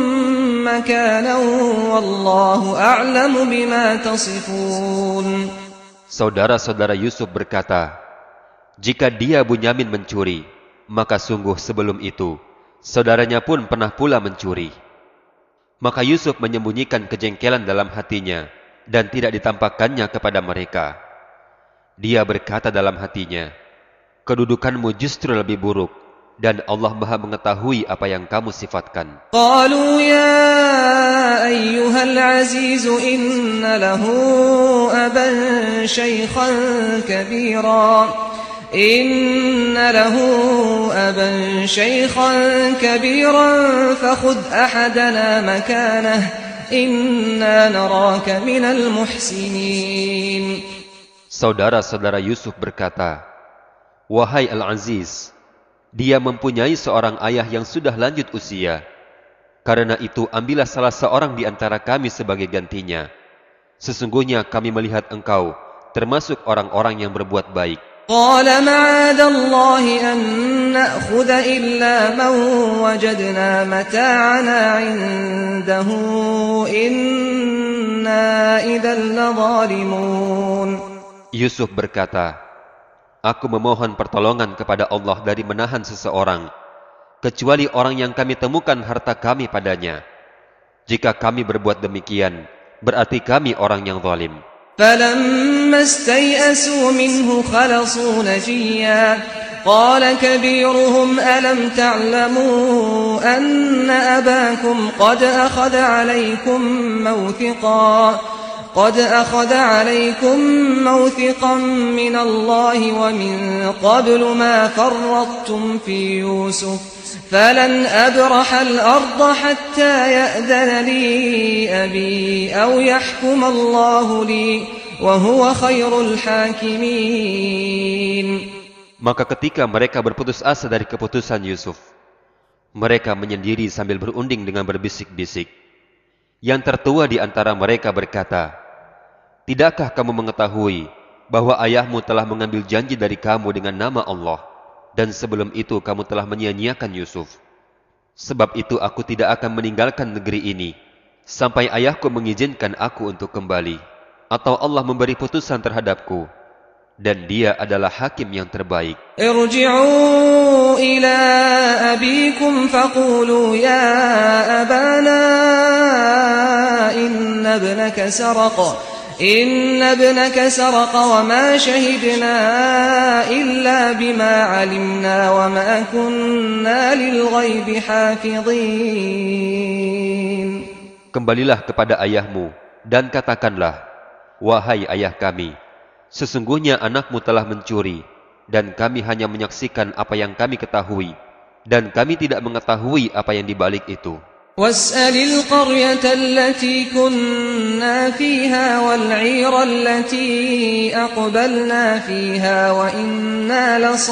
مكانا والله أعلم بما تصفون. Saudara-saudara Yusuf berkata, jika dia Bunyamin mencuri, maka sungguh sebelum itu, saudaranya pun pernah pula mencuri. Maka Yusuf menyembunyikan kejengkelan dalam hatinya dan tidak ditampakkannya kepada mereka. Dia berkata dalam hatinya, kedudukanmu justru lebih buruk, dan Allah Maha mengetahui apa yang kamu sifatkan. قالوا يا أيها العزيز إن له أبا شيخا كبيرا فخذ أحدنا مكانه إنا نراك من المحسنين. Saudara-saudara Yusuf berkata, wahai Al-Aziz, dia mempunyai seorang ayah yang sudah lanjut usia. Karena itu ambillah salah seorang di antara kami sebagai gantinya. Sesungguhnya kami melihat engkau termasuk orang-orang yang berbuat baik. قال معاذ الله أن نأخذ إلا من وجدنا متاعنا عنده إنا إذا لظالمون. Yusuf berkata, aku memohon pertolongan kepada Allah dari menahan seseorang, kecuali orang yang kami temukan harta kami padanya. Jika kami berbuat demikian, berarti kami orang yang zalim. فلما استيئسوا منه خلصوا نجيا قال كبيرهم ألم تعلموا أن أباكم قد أخذ عليكم موثقا من الله ومن قبل ما فرطتم في يوسف فلن أبرح الأرض حتى يأذن لي أبي أو يحكم الله لي وهو خير الحاكمين. Maka ketika mereka berputus asa dari keputusan Yusuf, mereka menyendiri sambil berunding dengan berbisik-bisik. Yang tertua di antara mereka berkata, tidakkah kamu mengetahui bahwa ayahmu telah mengambil janji dari kamu dengan nama Allah, dan sebelum itu kamu telah menyia-nyiakan Yusuf. Sebab itu aku tidak akan meninggalkan negeri ini sampai ayahku mengizinkan aku untuk kembali. atau Allah memberi putusan terhadapku, dan Dia adalah hakim yang terbaik. ارجعوا إلى أبيكم فقولوا يا أبانا إن ابنك سرق وما شهدنا إلا بما علمنا وما كنا للغيب حافظين. Kembalilah kepada ayahmu dan katakanlah, wahai ayah kami, sesungguhnya anakmu telah mencuri, dan kami hanya menyaksikan apa yang kami ketahui, dan kami tidak mengetahui apa yang dibalik itu. واسأل القرية التي كنا فيها والعير التي أقبلنا فيها وإنا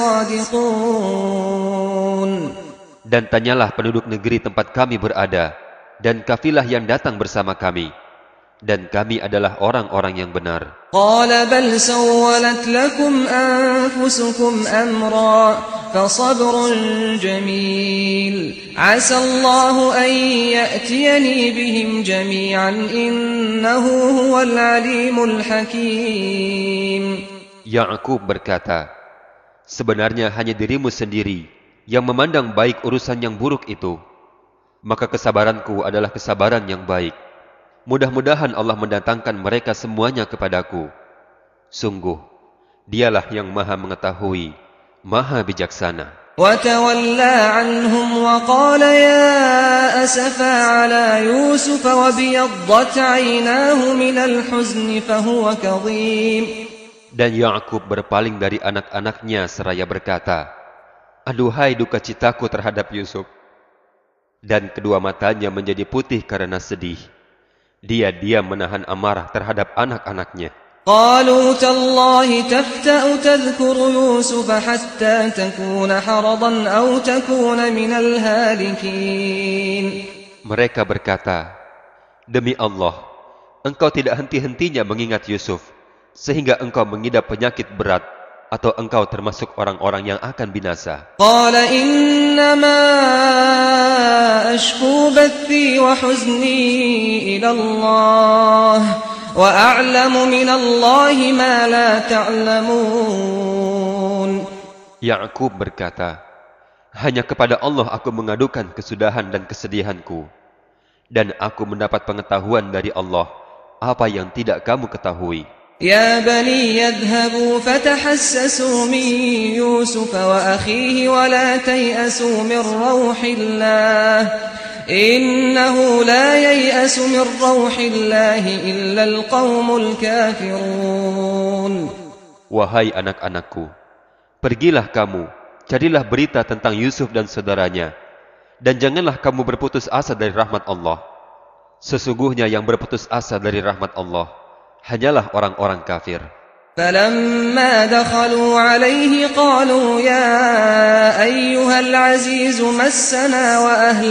لصادقون. Dan tanyalah penduduk negeri tempat kami berada, dan kafilah yang datang bersama kami, dan kami adalah orang-orang yang benar. قال بل سولت لكم أنفسكم أمرا فصبر جميل عسى الله أن يأتيني بهم جميعا إنه هو العليم الحكيم. Ya'qub berkata, sebenarnya hanya dirimu sendiri yang memandang baik urusan yang buruk itu, maka kesabaranku adalah kesabaran yang baik. Mudah-mudahan Allah mendatangkan mereka semuanya kepadaku. Sungguh, Dialah yang Maha Mengetahui, Maha Bijaksana. وتولى عنهم وقال يا أسفا على يوسف وابيضت عيناه من الحزن فهو كظيم. Dan Ya'qub berpaling dari anak-anaknya seraya berkata, aduhai duka citaku terhadap Yusuf. Dan kedua matanya menjadi putih karena sedih. Dia diam menahan amarah terhadap anak-anaknya. قالوا تالله تفتأ تذكر يوسف حتى تكون حرضا أو تكون من الهالكين. Mereka berkata, demi Allah, engkau tidak henti-hentinya mengingat Yusuf, sehingga engkau mengidap penyakit berat, atau engkau termasuk orang-orang yang akan binasa. قال إنما أشكو بثي وحزني إلى الله وأعلم من الله ما لا تعلمون. Ya'qub berkata, hanya kepada Allah aku mengadukan kesudahan dan kesedihanku, dan aku mendapat pengetahuan dari Allah apa yang tidak kamu ketahui. يا بني يذهبوا فتحسسوا من يوسف وأخيه ولا تيأسوا من روح الله إنه لا ييأس من روح الله إلا القوم الكافرون. Wahai anak-anakku, pergilah kamu, carilah berita tentang Yusuf dan saudaranya, dan janganlah kamu berputus asa dari rahmat Allah. Sesungguhnya yang berputus asa dari rahmat Allah hanyalah orang-orang kafir. فلما دخلوا عليه قالوا يا أيها العزيز مسنا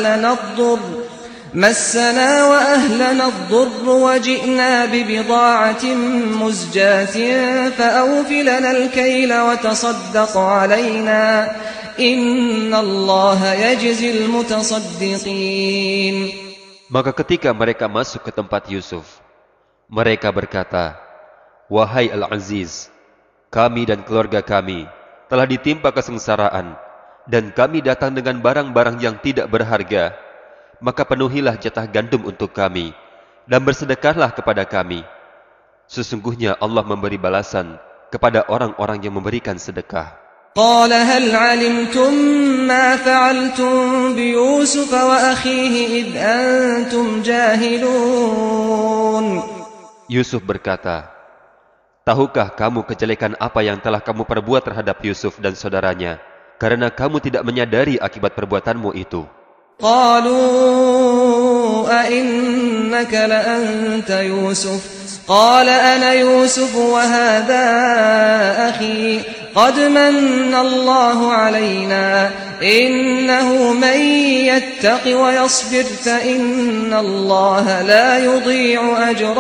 وأهلنا الضر وجئنا ببضاعة مزجاة فأوف لنا الكيل وتصدق علينا إن الله يجزي المتصدقين. Maka ketika mereka masuk ke tempat Yusuf, mereka berkata, wahai Al-Aziz, kami dan keluarga kami telah ditimpa kesengsaraan, dan kami datang dengan barang-barang yang tidak berharga. Maka penuhilah jatah gandum untuk kami, dan bersedekahlah kepada kami. Sesungguhnya Allah memberi balasan kepada orang-orang yang memberikan sedekah. قال هل علمتم ما فعلتم بيوسف وأخيه إذ أنتم جاهلون. Yusuf berkata, tahukah kamu kejelekan apa yang telah kamu perbuat terhadap Yusuf dan saudaranya, karena kamu tidak menyadari akibat perbuatanmu itu? قالوا أئنك لأنت يوسف قال أنا يوسف وهذا أخي قد من الله علينا إنه من يتق ويصبر فإن الله لا يضيع أجر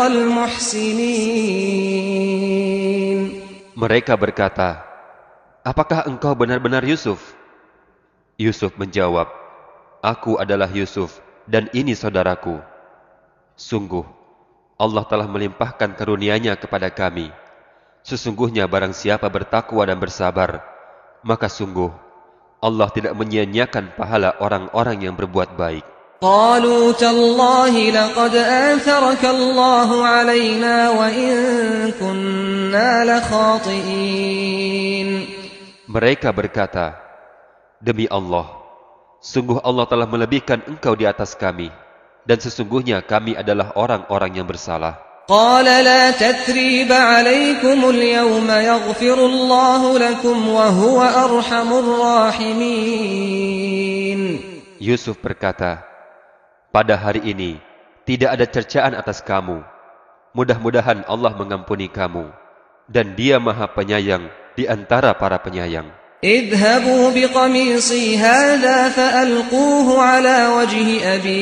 المحسنين. Mereka berkata, apakah engkau benar-benar Yusuf? Yusuf menjawab, aku adalah Yusuf, dan ini saudaraku. Sungguh, Allah telah melimpahkan karunia-Nya kepada kami. Sesungguhnya barang siapa bertakwa dan bersabar, maka sungguh Allah tidak menyia-nyiakan pahala orang-orang yang berbuat baik. قالوا تالله لقد آثرك الله علينا وإن كنا لخاطئين. Mereka berkata, demi Allah, sungguh Allah telah melebihkan engkau di atas kami, dan sesungguhnya kami adalah orang-orang yang bersalah. قال لا تثريب عليكم اليوم يغفر الله لكم وهو أرحم الراحمين. Yusuf berkata, pada hari ini tidak ada cercaan atas kamu. Mudah-mudahan Allah mengampuni kamu, dan Dia Maha Penyayang di antara para penyayang. اذهبوا بقميصي هذا فألقوه على وجه أبي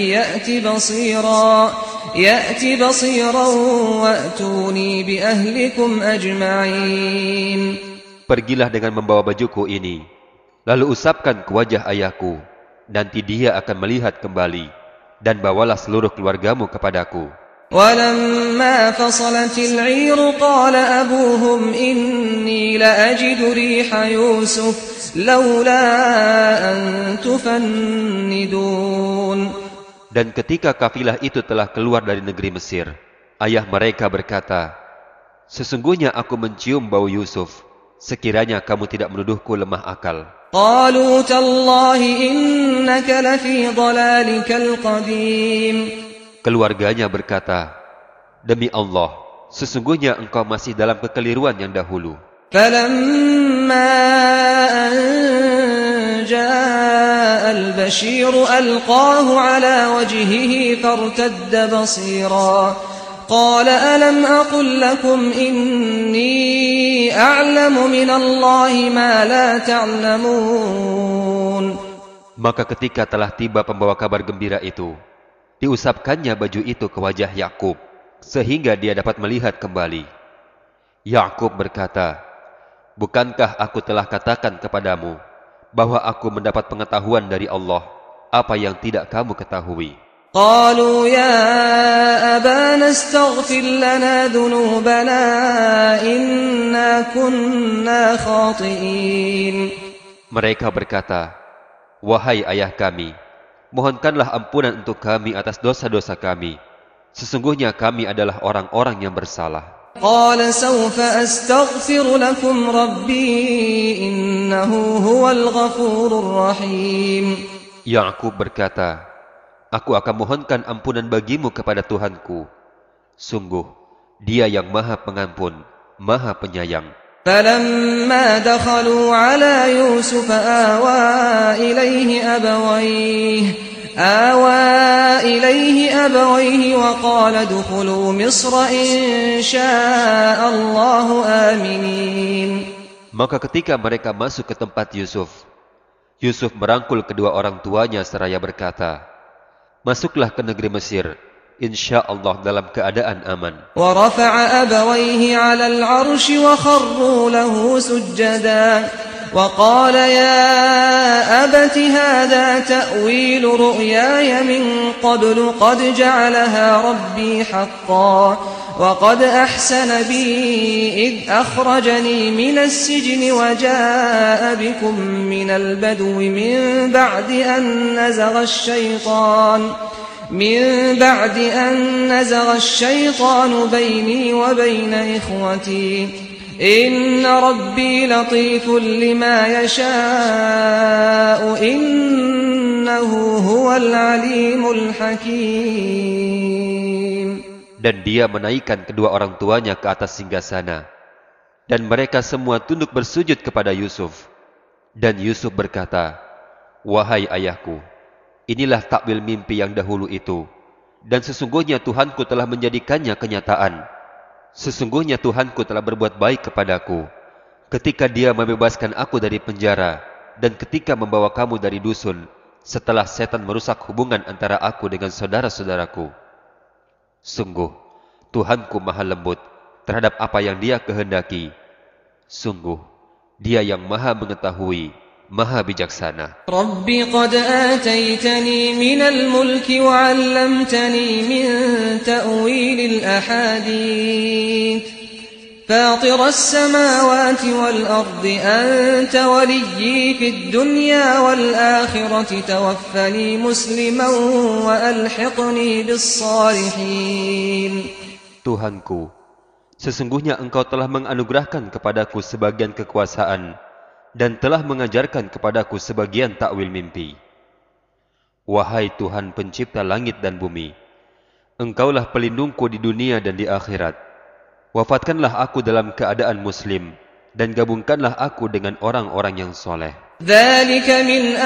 يأت بصيرا وأتوني بأهلكم أجمعين. Pergilah dengan membawa bajuku ini, lalu usapkan ke wajah ayahku, nanti dia akan melihat kembali, dan bawalah seluruh keluargamu kepadaku. ولما فصلت العير قال أبوهم إني لأجد ريح يوسف لولا أن تفندون. Dan ketika kafilah itu telah keluar dari negeri Mesir, ayah mereka berkata, sesungguhnya aku mencium bau Yusuf, sekiranya kamu tidak menuduhku lemah akal. قالوا تالله إنك لفي ضلالك القديم. Keluarganya berkata, demi Allah, sesungguhnya engkau masih dalam kekeliruan yang dahulu. فلما أن جاء البشير ألقاه على وجهه فارتد بصيرا قال ألم أقل لكم إني أعلم من الله ما لا تعلمون. Maka ketika telah tiba pembawa kabar gembira itu, diusapkannya baju itu ke wajah Yakub, sehingga dia dapat melihat kembali. Yakub berkata, bukankah aku telah katakan kepadamu, bahwa aku mendapat pengetahuan dari Allah, apa yang tidak kamu ketahui. قالوا يا أبانا استغفر لنا ذنوبنا إنا كنا خاطئين. Mereka berkata, wahai ayah kami, mohonkanlah ampunan untuk kami atas dosa-dosa kami. Sesungguhnya kami adalah orang-orang yang bersalah. قال سوف أستغفر لكم ربي إنه هو الغفور الرحيم. Yakub berkata, aku akan mohonkan ampunan bagimu kepada Tuhanku. Sungguh, Dia yang Maha Pengampun, Maha Penyayang. فلما دخلوا على يوسف آوى إليه أبويه وقال ادخلوا مصر إن شاء الله آمنين. Maka ketika mereka masuk ke tempat Yusuf, Yusuf merangkul kedua orang tuanya seraya berkata, masuklah ke negeri Mesir, insya Allah dalam keadaan aman. ورفع أبويه على العرش وخروا له سجدا وقال يا أبت هذا تأويل رؤياي من قبل قد جعلها ربي حقا وقد أحسن بي إذ أخرجني من السجن وجاء بكم من البدو من بعد أن نزغ الشيطان بيني وبين إخوتي إن ربي لطيف لما يشاء إنه هو العليم الحكيم. Dan dia menaikkan kedua orang tuanya ke atas singgasana, dan mereka semua tunduk bersujud kepada Yusuf. Dan Yusuf berkata, wahai ayahku, inilah takwil mimpi yang dahulu itu, dan sesungguhnya Tuhanku telah menjadikannya kenyataan. Sesungguhnya Tuhanku telah berbuat baik kepadaku, ketika Dia membebaskan aku dari penjara, dan ketika membawa kamu dari dusun, setelah setan merusak hubungan antara aku dengan saudara-saudaraku. Sungguh, Tuhanku maha lembut terhadap apa yang Dia kehendaki. Sungguh, Dia yang maha mengetahui Maha Bijaksana. Rabbi qad ataitani minal mulki wa 'allamtani min ta'wilil ahadits fatiras samawati wal ardi anta waliyyi fid dunya wal akhirati tawaffani musliman wa alhiqni bis salihin. Tuhanku, sesungguhnya Engkau telah menganugerahkan kepadaku sebagian kekuasaan dan telah mengajarkan kepadaku sebagian takwil mimpi. Wahai Tuhan pencipta langit dan bumi, Engkaulah pelindungku di dunia dan di akhirat. Wafatkanlah aku dalam keadaan muslim dan gabungkanlah aku dengan orang-orang yang soleh. Dzalika min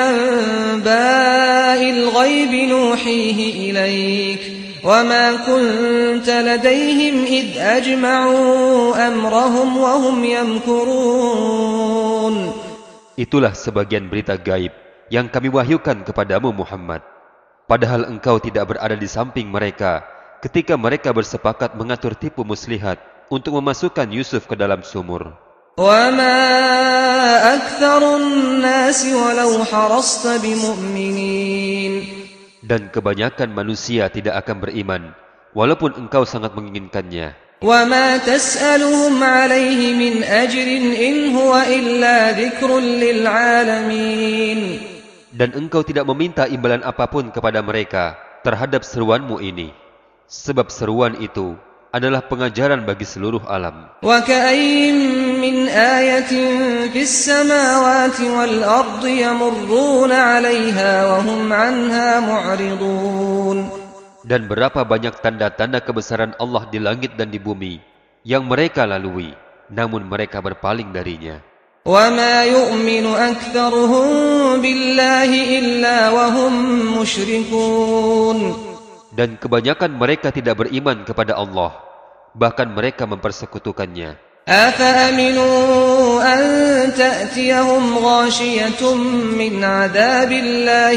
anba'il ghaibi nuhihi ilaik wa ma kunta ladaihim id ajma'u amrahum wa hum yamkurun. Itulah sebagian berita gaib yang kami wahyukan kepadamu Muhammad. Padahal engkau tidak berada di samping mereka ketika mereka bersepakat mengatur tipu muslihat untuk memasukkan Yusuf ke dalam sumur. وَمَا أَكْثَرُ النَّاسِ وَلَوْ حَرَصْتَ بِمُؤْمِنِينَ. Dan kebanyakan manusia tidak akan beriman walaupun engkau sangat menginginkannya. وَمَا تَسْأَلُهُمْ عَلَيْهِ مِنْ أَجْرٍ إِنْ هُوَ إِلَّا ذِكْرٌ لِلْعَالَمِينَ. Dan engkau tidak meminta imbalan apapun kepada mereka terhadap seruanmu ini, sebab seruan itu adalah pengajaran bagi seluruh alam. وَكَأَيٍّ مِّنْ آيَةٍ فِي السَّمَاوَاتِ وَالْأَرْضِ يَمُرُّونَ عَلَيْهَا وَهُمْ عَنْهَا مُعْرِضُونَ. Dan berapa banyak tanda-tanda kebesaran Allah di langit dan di bumi yang mereka lalui, namun mereka berpaling darinya. وَمَا يُؤْمِنُ أَكْثَرُهُم بِاللَّهِ إِلَّا وَهُم مُشْرِكُونَ. Dan kebanyakan mereka tidak beriman kepada Allah, bahkan mereka mempersekutukannya. أَفَأَمِنُوا أَن تَأْتِيَهُمْ غَاشِيَةٌ مِّنْ عَذَابِ اللَّهِ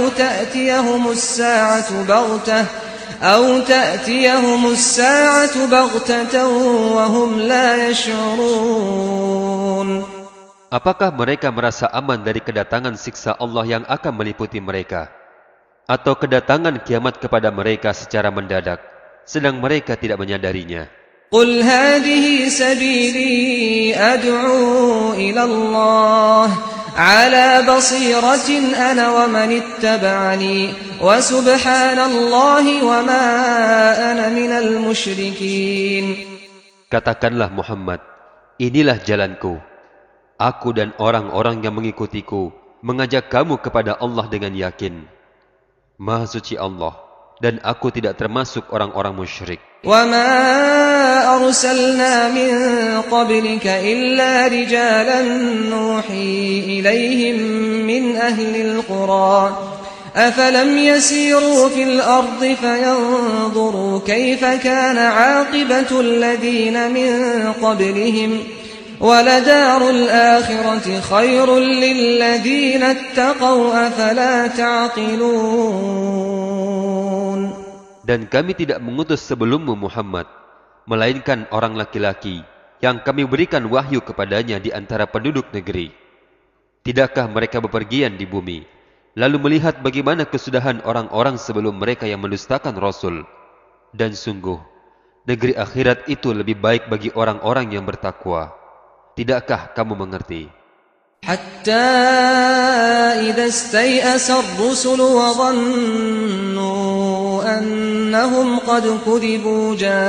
أَوْ تَأْتِيَهُمُ السَّاعَةُ بَغْتَةً وَهُمْ لَا يَشْعُرُونَ. Apakah mereka merasa aman dari kedatangan siksa Allah yang akan meliputi mereka, atau kedatangan kiamat kepada mereka secara mendadak, sedang mereka tidak menyadarinya? قُلْ هَٰذِهِ سَبِيلِي أَدْعُو إِلَى اللَّهِ عَلَى بَصِيرَةٍ أَنَا وَمَنِ اتَّبَعَنِي وَسُبْحَانَ اللَّهِ وَمَا أَنَا مِنَ الْمُشْرِكِينَ. Katakanlah Muhammad, inilah jalanku. Aku dan orang-orang yang mengikutiku mengajak kamu kepada Allah dengan yakin. Maha suci Allah, dan aku tidak termasuk orang-orang musyrik. وَمَا أَرْسَلْنَا مِن قَبْلِكَ إِلَّا رِجَالًا نُّوحِي إِلَيْهِم مِّنْ أَهْلِ الْقُرَىٰ أَفَلَمْ يَسِيرُوا فِي الْأَرْضِ فَيَنظُرُوا كَيْفَ كَانَ عَاقِبَةُ الَّذِينَ مِن قَبْلِهِمْ وَلَدَارُ الْآخِرَةِ خَيْرٌ لِّلَّذِينَ اتَّقَوْا أَفَلَا تَعْقِلُونَ. Dan kami tidak mengutus sebelummu Muhammad, melainkan orang laki-laki yang kami berikan wahyu kepadanya di antara penduduk negeri. Tidakkah mereka bepergian di bumi, lalu melihat bagaimana kesudahan orang-orang sebelum mereka yang mendustakan Rasul? Dan sungguh, negeri akhirat itu lebih baik bagi orang-orang yang bertakwa. Tidakkah kamu mengerti? حتى إذا استيأس الرسل وظنوا أنهم قد كذبوا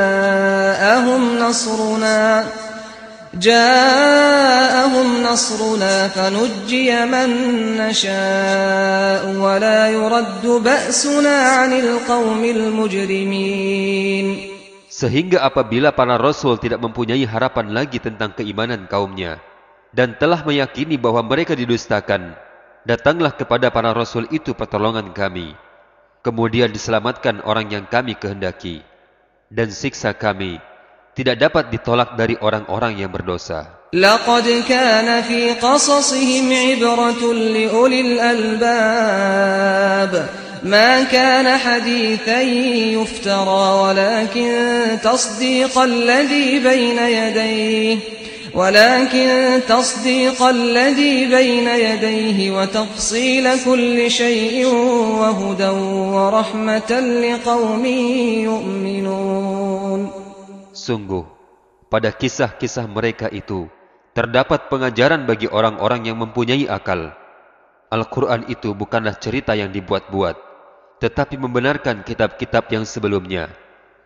جاءهم نصرنا فنجي من نشاء ولا يرد بأسنا عن القوم المجرمين. Sehingga apabila para rasul tidak mempunyai harapan lagi tentang keimanan kaumnya dan telah meyakini bahwa mereka didustakan, datanglah kepada para rasul itu pertolongan kami. Kemudian diselamatkan orang yang kami kehendaki, dan siksa kami tidak dapat ditolak dari orang-orang yang berdosa. لقد كان في قصصهم عبرة لأولي الألباب ما كان حديثا يفترى ولكن تصديق الذي بين يديه ولكن تصديق الذي بين يديه وتفصيل كل شيء وهدى ورحمة لقوم يؤمنون. Sungguh, pada kisah-kisah mereka itu terdapat pengajaran bagi orang-orang yang mempunyai akal. Al-Quran itu bukanlah cerita yang dibuat-buat, tetapi membenarkan kitab-kitab yang sebelumnya,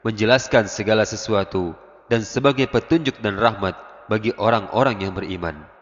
menjelaskan segala sesuatu, dan sebagai petunjuk dan rahmat bagi orang-orang yang beriman.